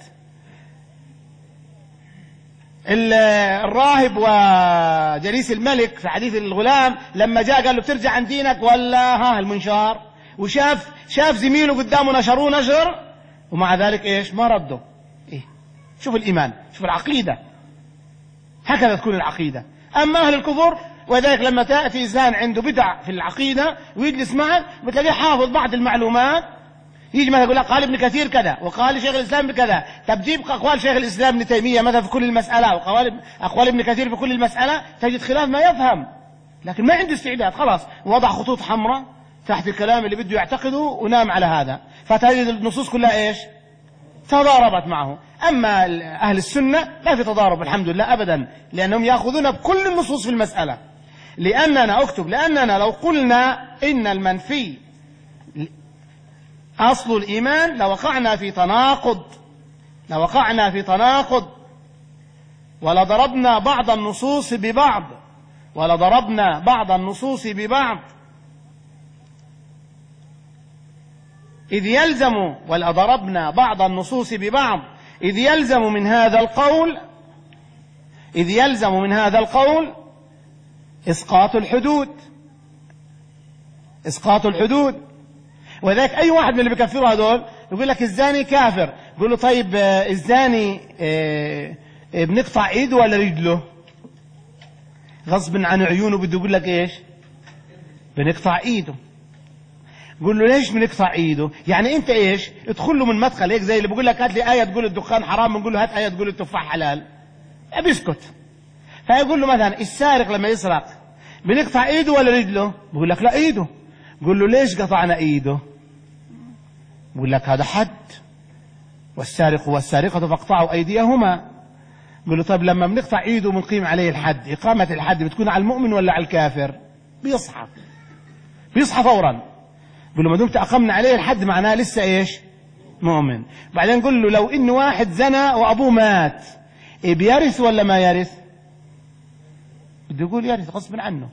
الراهب وجليس الملك في حديث الغلام لما جاء قال له بترجع عن دينك ولا ها المنشار، وشاف شاف زميله قدامه نشروه نشر ومع ذلك ايش ما رده. إيه؟ شوف الإيمان، شوف العقيدة، هكذا تكون العقيدة. أما أهل الكفر وذلك لما تأتي إنسان عنده بدع في العقيدة ويجلس معك بتلاقيه حافظ بعض المعلومات، يجي مثلا يقول لك قال ابن كثير كذا وقال شيخ الإسلام بكذا، طب جيب أقوال شيخ الإسلام ابن تيمية مثلا في كل المسألة وقوال أقوال ابن كثير في كل المسألة، تجد خلاف ما يفهم، لكن ما عنده استعداد، خلاص وضع خطوط حمراء تحت الكلام اللي بده يعتقده ونام على هذا، فتجد النصوص كلها ايش؟ تضاربت معه. أما أهل السنة ما في تضارب الحمد لله أبدا، لأنهم يأخذون بكل النصوص في المسألة. لأننا أكتب لأننا لو قلنا إن المنفي أصل الإيمان لوقعنا في تناقض لوقعنا في تناقض ولضربنا بعض النصوص ببعض ولضربنا بعض النصوص ببعض إذ يلزم ولضربنا بعض النصوص ببعض إذ يلزم من هذا القول إذ يلزم من هذا القول إسقاط الحدود إسقاط الحدود وذلك أي واحد من اللي بيكفروا هذول يقول لك الزاني كافر. يقول له طيب الزاني بنقطع ايده ولا رجله؟ غصب عن عيونه بده يقول لك ايش؟ بنقطع ايده. قول له ليش بنقطع ايده؟ يعني انت ايش؟ ادخل له من مدخل هيك زي اللي بيقول لك هات لي ايه تقول الدخان حرام، بنقول له هات ايه تقول التفاح حلال، بيسكت. فيقول له مثلا السارق لما يسرق بنقطع ايده ولا رجله؟ بقول لك لا ايده. قول له ليش قطعنا ايده؟ بقول لك هذا حد، والسارق والسارقة فاقطعوا ايديهما. قول له طيب لما بنقطع ايده بنقيم عليه الحد، اقامة الحد بتكون على المؤمن ولا على الكافر؟ بيصحى بيصحى فورا. قول له ما دمت اقمنا عليه الحد معناه لسه ايش؟ مؤمن. بعدين قل له لو ان واحد زنى وابوه مات، إيه بيرث ولا ما يرث؟ بده يقول يرث غصب عنه.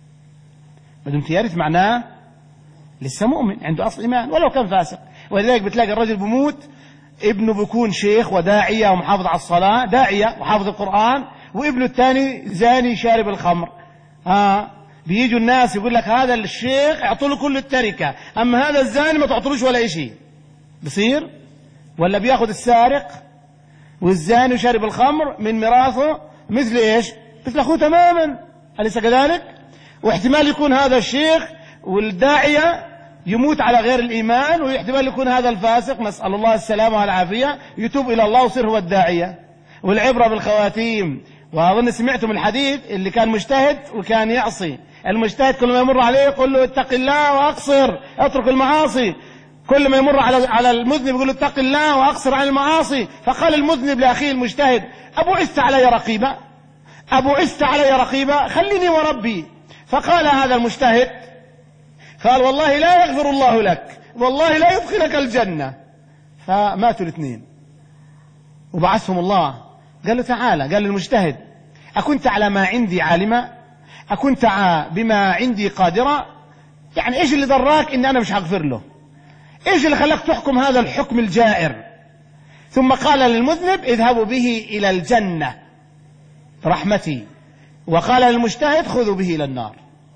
ما دمت يرث معناه لسه مؤمن، عنده اصل ايمان ولو كان فاسق. ولذلك بتلاقي الرجل بموت ابنه بيكون شيخ وداعية ومحافظ على الصلاة، داعية وحافظ القرآن، وابنه الثاني زاني شارب الخمر. ها بيجوا الناس يقول لك هذا الشيخ اعطوا له كل التركة، اما هذا الزاني ما تعطلوش ولا شيء. بصير ولا بياخذ السارق والزاني وشارب الخمر من ميراثه مثل ايش؟ مثل اخوه تماما، أليس كذلك؟ واحتمال يكون هذا الشيخ والداعية يموت على غير الإيمان، واحتمال يكون هذا الفاسق نسأل الله السلامة والعافية يتوب إلى الله ويصير هو الداعية. والعبرة بالخواتيم. وأظن سمعتم الحديث اللي كان مجتهد وكان يعصي. المجتهد كل ما يمر عليه يقول له اتق الله وأقصر، اترك المعاصي. كل ما يمر على على المذنب يقول له اتق الله وأقصر عن المعاصي. فقال المذنب لأخيه المجتهد أبعثت علي رقيبا، أبعثت علي رقيبا، خليني وربي. فقال هذا المجتهد قال والله لا يغفر الله لك، والله لا يدخلك الجنة. فماتوا الاثنين وبعثهم الله. قال له تعالى، قال للمجتهد أكنت على ما عندي عالما؟ أكنت بما عندي قادرا؟ يعني إيش اللي ضراك إن أنا مش هغفر له؟ إيش اللي خلاك تحكم هذا الحكم الجائر؟ ثم قال للمذنب اذهبوا به إلى الجنة رحمتي، وقال للمجتهد خذوا به إلى النار.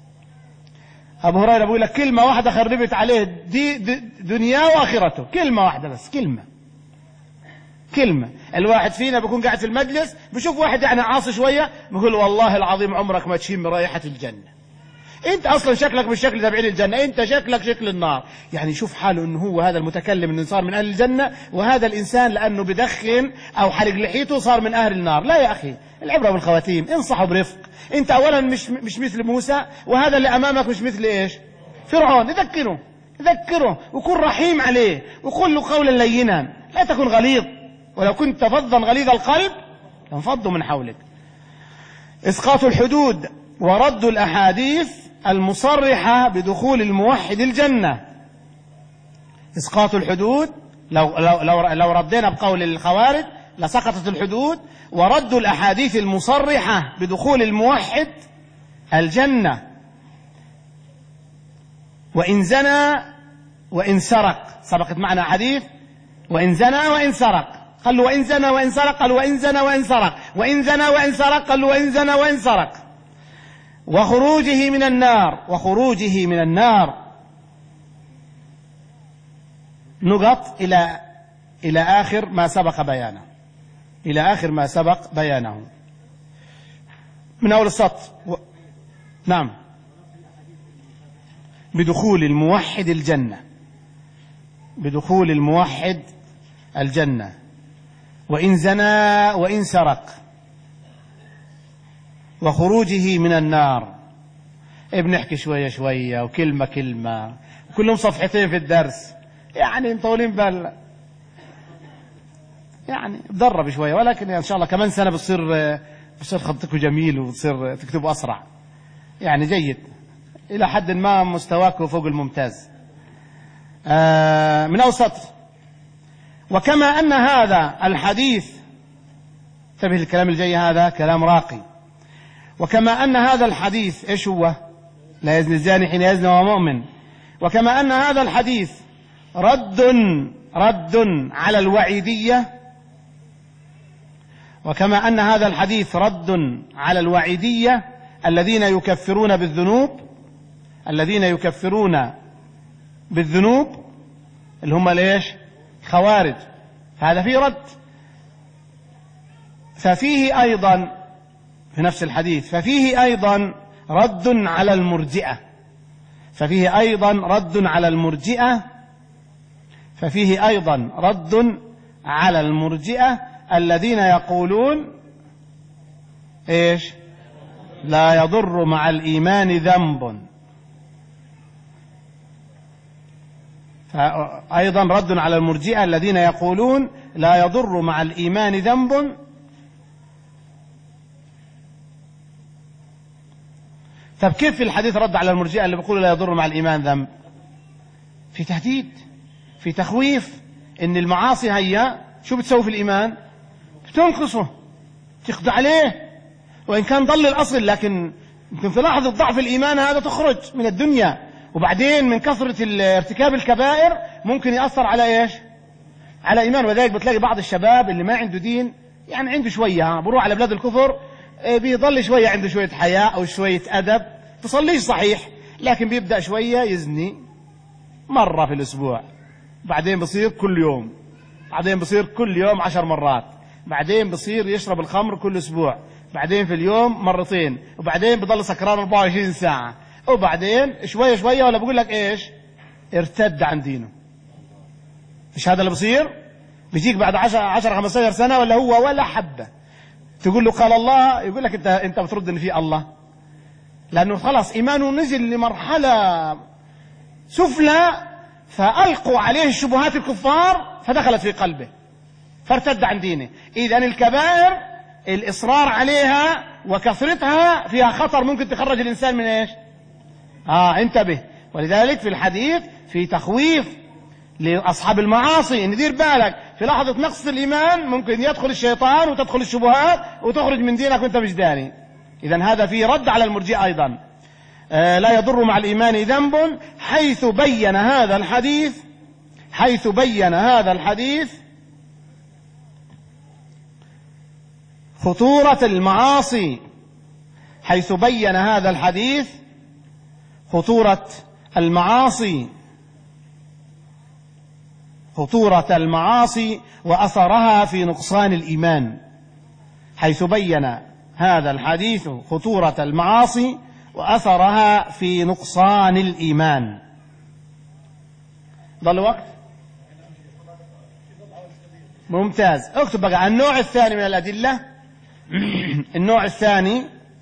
أبو هريرة بيقول لك كلمة واحدة خربت عليه دي دنياه وآخرته، كلمة واحدة بس، كلمة كلمة. الواحد فينا بيكون قاعد في المجلس بشوف واحد يعني عاصي شوية بيقول والله العظيم عمرك ما تشم رائحة الجنة، انت اصلا شكلك مش شكل تبعين الجنة، انت شكلك شكل النار. يعني شوف حاله انه هو هذا المتكلم انه صار من اهل الجنة، وهذا الانسان لانه بدخن او حرق لحيته صار من اهل النار. لا يا اخي، العبرة بالخواتيم. انصحوا برفق. انت اولا مش مش مثل موسى، وهذا اللي امامك مش مثل ايش؟ فرعون. ذكره ذكره وكن رحيم عليه وقل له قولا لينا، لا تكن غليظ، ولو كنت فظا غليظ القلب لانفضوا من حولك. اسقاط الحدود ورد الاحاديث المصرحة بدخول الموحد الجنة. اسقاط الحدود، لو لو لو, لو ردينا بقول الخوارج لسقطت الحدود، ورد الأحاديث المصرحة بدخول الموحد الجنة. وإن زنى وإن سرق، سبقت معنا حديث وإن زنى وإن سرق، قال له وإن زنى وإن سرق، قال وإن زنى وإن سرق، وإن زنى وإن سرق، قال وإن زنى وإن سرق. وخروجه من النار، وخروجه من النار. نقط إلى إلى آخر ما سبق بيانه، إلى آخر ما سبق بيانه من أول السطر. و... نعم. بدخول الموحد الجنة، بدخول الموحد الجنة. وإن زنى وإن سرق، وخروجه من النار. بنحكي شوية شوية وكلمة كلمة، كلهم صفحتين في الدرس، يعني مطولين بال، يعني تدرب شوية، ولكن إن شاء الله كمان سنة بتصير بتصير خطك جميل وتصير تكتب أسرع، يعني جيد إلى حد ما مستواك فوق الممتاز. آه من أوسط. وكما أن هذا الحديث، انتبه الكلام الجاي هذا كلام راقي. وكما أن هذا الحديث إيش هو؟ لا يزني الزاني حين يزني وهو مؤمن. وكما أن هذا الحديث رد رد على الوعيدية، وكما أن هذا الحديث رد على الوعيدية الذين يكفرون بالذنوب، الذين يكفرون بالذنوب اللي هم ليش؟ خوارج، هذا فيه رد. ففيه أيضا في نفس الحديث ففيه أيضا رد على المرجئة ففيه أيضا رد على المرجئة ففيه أيضا رد على المرجئة الذين يقولون إيش؟ لا يضر مع الإيمان ذنب. أيضا رد على المرجئة الذين يقولون لا يضر مع الإيمان ذنب. طب كيف في الحديث رد على المرجئة اللي بيقولوا لا يضر مع الإيمان ذنب؟ في تهديد، في تخويف، إن المعاصي هي شو بتسوي في الإيمان؟ بتنقصه، تقضي عليه، وإن كان ضل الأصل، لكن يمكن في لحظة ضعف الإيمان هذا تخرج من الدنيا، وبعدين من كثرة ارتكاب الكبائر ممكن يأثر على إيش؟ على إيمان. وذلك بتلاقي بعض الشباب اللي ما عنده دين، يعني عنده شوية، بروح على بلاد الكفر بيضل شوية عنده شوية حياء أو شوية أدب، بصليش صحيح، لكن بيبدأ شوية يزني مرة في الأسبوع، بعدين بصير كل يوم، بعدين بصير كل يوم عشر مرات، بعدين بصير يشرب الخمر كل أسبوع، بعدين في اليوم مرتين، وبعدين بضل سكران أربعة وعشرين ساعة، وبعدين شوية شوية ولا بقول لك إيش؟ ارتد عن دينه. مش هذا اللي بصير؟ بيجيك بعد عشر عشر خمستاشر سنة ولا هو ولا حبة، تقول له قال الله، يقول لك انت انت بترد ان في الله، لانه خلاص ايمانه نزل لمرحله سفلى، فالقوا عليه الشبهات الكفار فدخلت في قلبه فارتد عن دينه. اذا الكبائر الاصرار عليها وكثرتها فيها خطر، ممكن تخرج الانسان من ايش؟ اه انتبه. ولذلك في الحديث في تخويف لأصحاب المعاصي إن دير بالك في لحظة نقص الإيمان ممكن يدخل الشيطان وتدخل الشبهات وتخرج من دينك وانت مش داري. إذن هذا فيه رد على المرجئة أيضا. آه لا يضر مع الإيمان ذنب، حيث بين هذا الحديث حيث بين هذا الحديث خطورة المعاصي حيث بين هذا الحديث خطورة المعاصي خطورة المعاصي وأثرها في نقصان الإيمان. حيث بين هذا الحديث خطورة المعاصي وأثرها في نقصان الإيمان. ضل وقت؟ ممتاز. اكتب بقى النوع الثاني من الأدلة. النوع الثاني،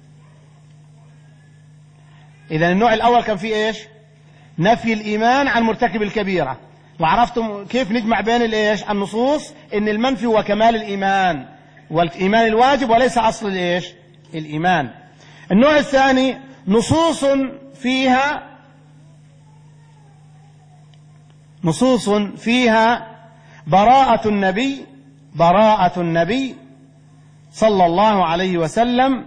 إذن النوع الأول كان فيه إيش؟ نفي الإيمان عن مرتكب الكبيرة، وعرفتم كيف نجمع بين الإيش؟ النصوص إن المنفي هو كمال الإيمان والإيمان الواجب وليس أصل الإيش؟ الإيمان. النوع الثاني نصوص فيها نصوص فيها براءة النبي براءة النبي صلى الله عليه وسلم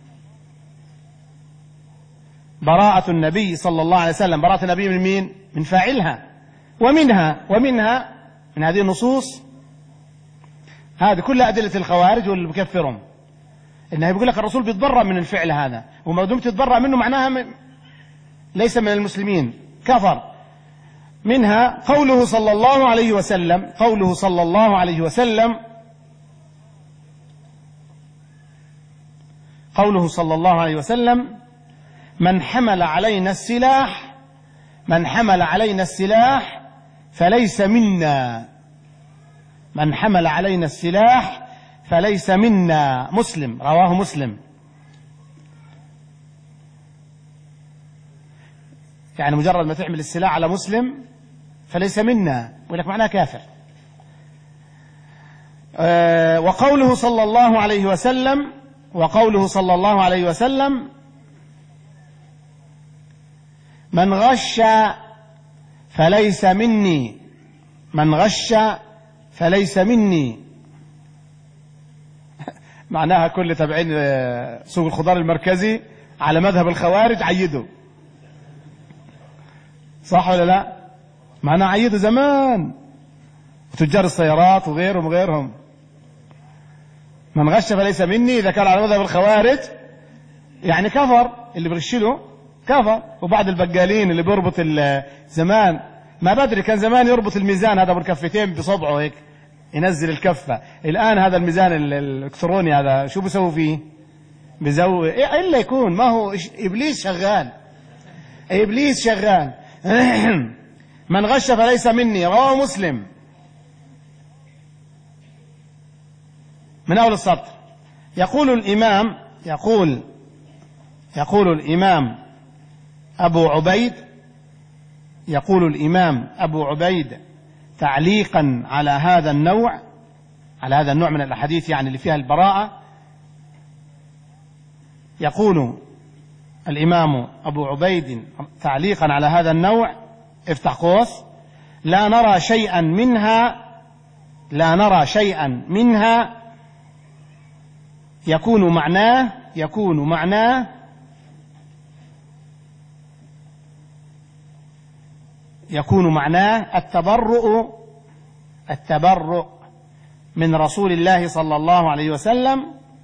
براءة النبي صلى الله عليه وسلم براءة النبي من مين؟ من فاعلها. ومنها ومنها من هذه النصوص، هذه كلها أدلة الخوارج واللي بكفرهم، إنه بيقول لك الرسول بيتبرأ من الفعل هذا، وما دمت تتبرأ منه معناها من ليس من المسلمين، كفر. منها قوله صلى الله عليه وسلم قوله صلى الله عليه وسلم قوله صلى الله عليه وسلم من حمل علينا السلاح من حمل علينا السلاح فليس منا من حمل علينا السلاح فليس منا. مسلم، رواه مسلم. يعني مجرد ما تحمل السلاح على مسلم فليس منا، يقول لك معناه كافر. أه وقوله صلى الله عليه وسلم وقوله صلى الله عليه وسلم من غش فليس مني من غش فليس مني. معناها كل تابعين سوق الخضار المركزي على مذهب الخوارج عيدوا، صح ولا لا؟ معناها عيدوا زمان، وتجار السيارات وغيرهم وغيرهم. من غش فليس مني إذا كان على مذهب الخوارج يعني كفر، اللي بيغش له كفر. وبعض البقالين اللي بيربط زمان ما بدري كان زمان يربط الميزان هذا بالكفتين بصبعه هيك ينزل الكفة. الآن هذا الميزان الإلكتروني هذا شو بيسوي فيه؟ بيزوي إيه إلا يكون ما هو إبليس شغال، إبليس شغال. من غش فليس مني، رواه مسلم. من أول السطر يقول الإمام يقول يقول الإمام أبو عبيد يقول الإمام أبو عبيد تعليقا على هذا النوع على هذا النوع من الأحاديث يعني اللي فيها البراءة. يقول الإمام أبو عبيد تعليقا على هذا النوع افتح قوس: لا نرى شيئا منها لا نرى شيئا منها يكون معناه يكون معناه يكون معناه التبرؤ التبرؤ من رسول الله صلى الله عليه وسلم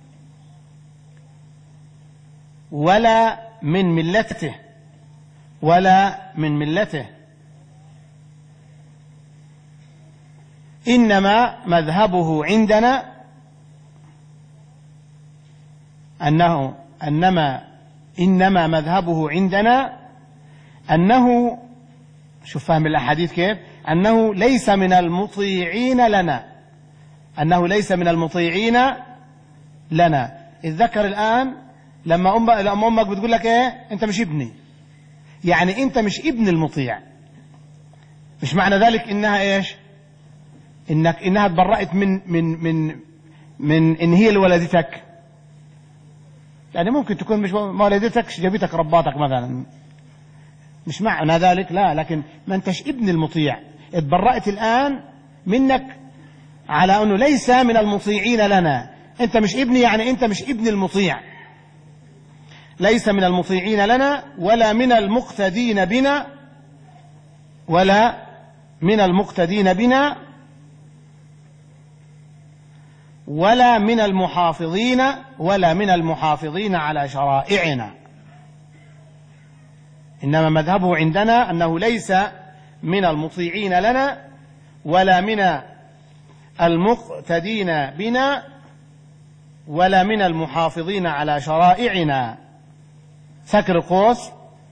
ولا من ملته ولا من ملته إنما مذهبه عندنا أنه أنما إنما مذهبه عندنا أنه شوف فهم الأحاديث كيف أنه ليس من المطيعين لنا أنه ليس من المطيعين لنا. الذكر الآن لما أم لما أمك بتقول لك إيه أنت مش ابني، يعني أنت مش ابن المطيع. مش معنى ذلك إنها إيش إنك إنها تبرأت من من من من إن هي اللي ولدتك. يعني ممكن تكون مش والدتك جابتك رباتك مثلا، مش معنى ذلك لا، لكن ما أنتش ابن المطيع. اتبرأت الآن منك على أنه ليس من المطيعين لنا. أنت مش ابني يعني أنت مش ابن المطيع. ليس من المطيعين لنا ولا من المقتدين بنا ولا من المقتدين بنا ولا من المحافظين ولا من المحافظين على شرائعنا. إنما مذهبه عندنا أنه ليس من المطيعين لنا ولا من المقتدين بنا ولا من المحافظين على شرائعنا. سكر قوس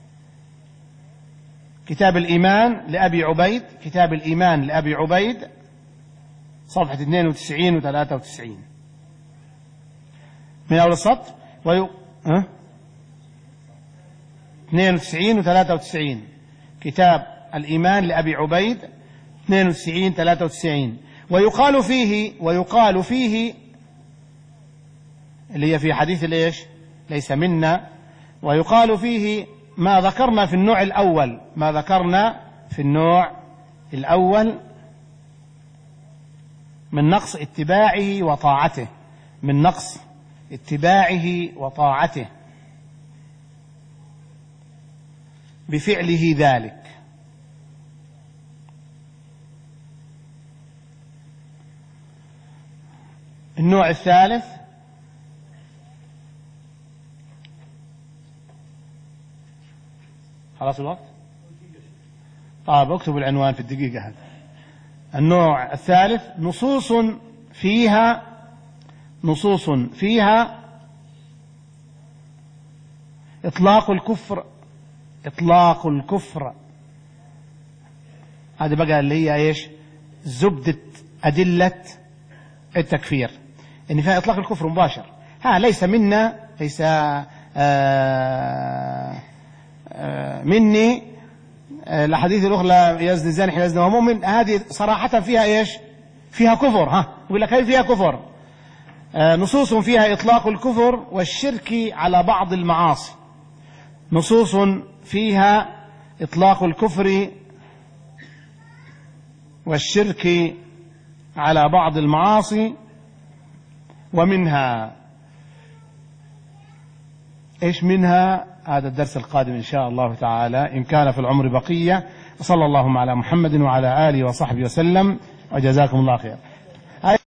كتاب الإيمان لأبي عبيد كتاب الإيمان لأبي عبيد صفحة اثنين وتسعين و ثلاثة وتسعين من أول السطر وي... أه؟ اثنين وتسعين و ثلاثة وتسعين كتاب الإيمان لأبي عبيد اثنين وتسعين ثلاثة وتسعين. ويقال فيه ويقال فيه اللي هي في حديث ليش ليس منا. ويقال فيه ما ذكرنا في النوع الأول ما ذكرنا في النوع الأول من نقص اتباعه وطاعته من نقص اتباعه وطاعته بفعله ذلك. النوع الثالث خلاص الوقت. طيب اكتب العنوان في الدقيقة هذا. النوع الثالث نصوص فيها نصوص فيها إطلاق الكفر إطلاق الكفر. هذه بقى اللي هي إيش زبدة أدلة التكفير إن فيها إطلاق الكفر مباشر. ها ليس منا ليس آآ آآ مني الأحاديث الأخرى يزني زاني حين يزني وهو مؤمن. هذه صراحة فيها إيش فيها كفر. ها يقول لك هي فيها كفر. نصوص فيها إطلاق الكفر والشرك على بعض المعاصي. نصوص فيها إطلاق الكفر والشرك على بعض المعاصي. ومنها إيش منها هذا الدرس القادم إن شاء الله تعالى إن كان في العمر بقية. وصلى اللهم على محمد وعلى آله وصحبه وسلم وجزاكم الله خير.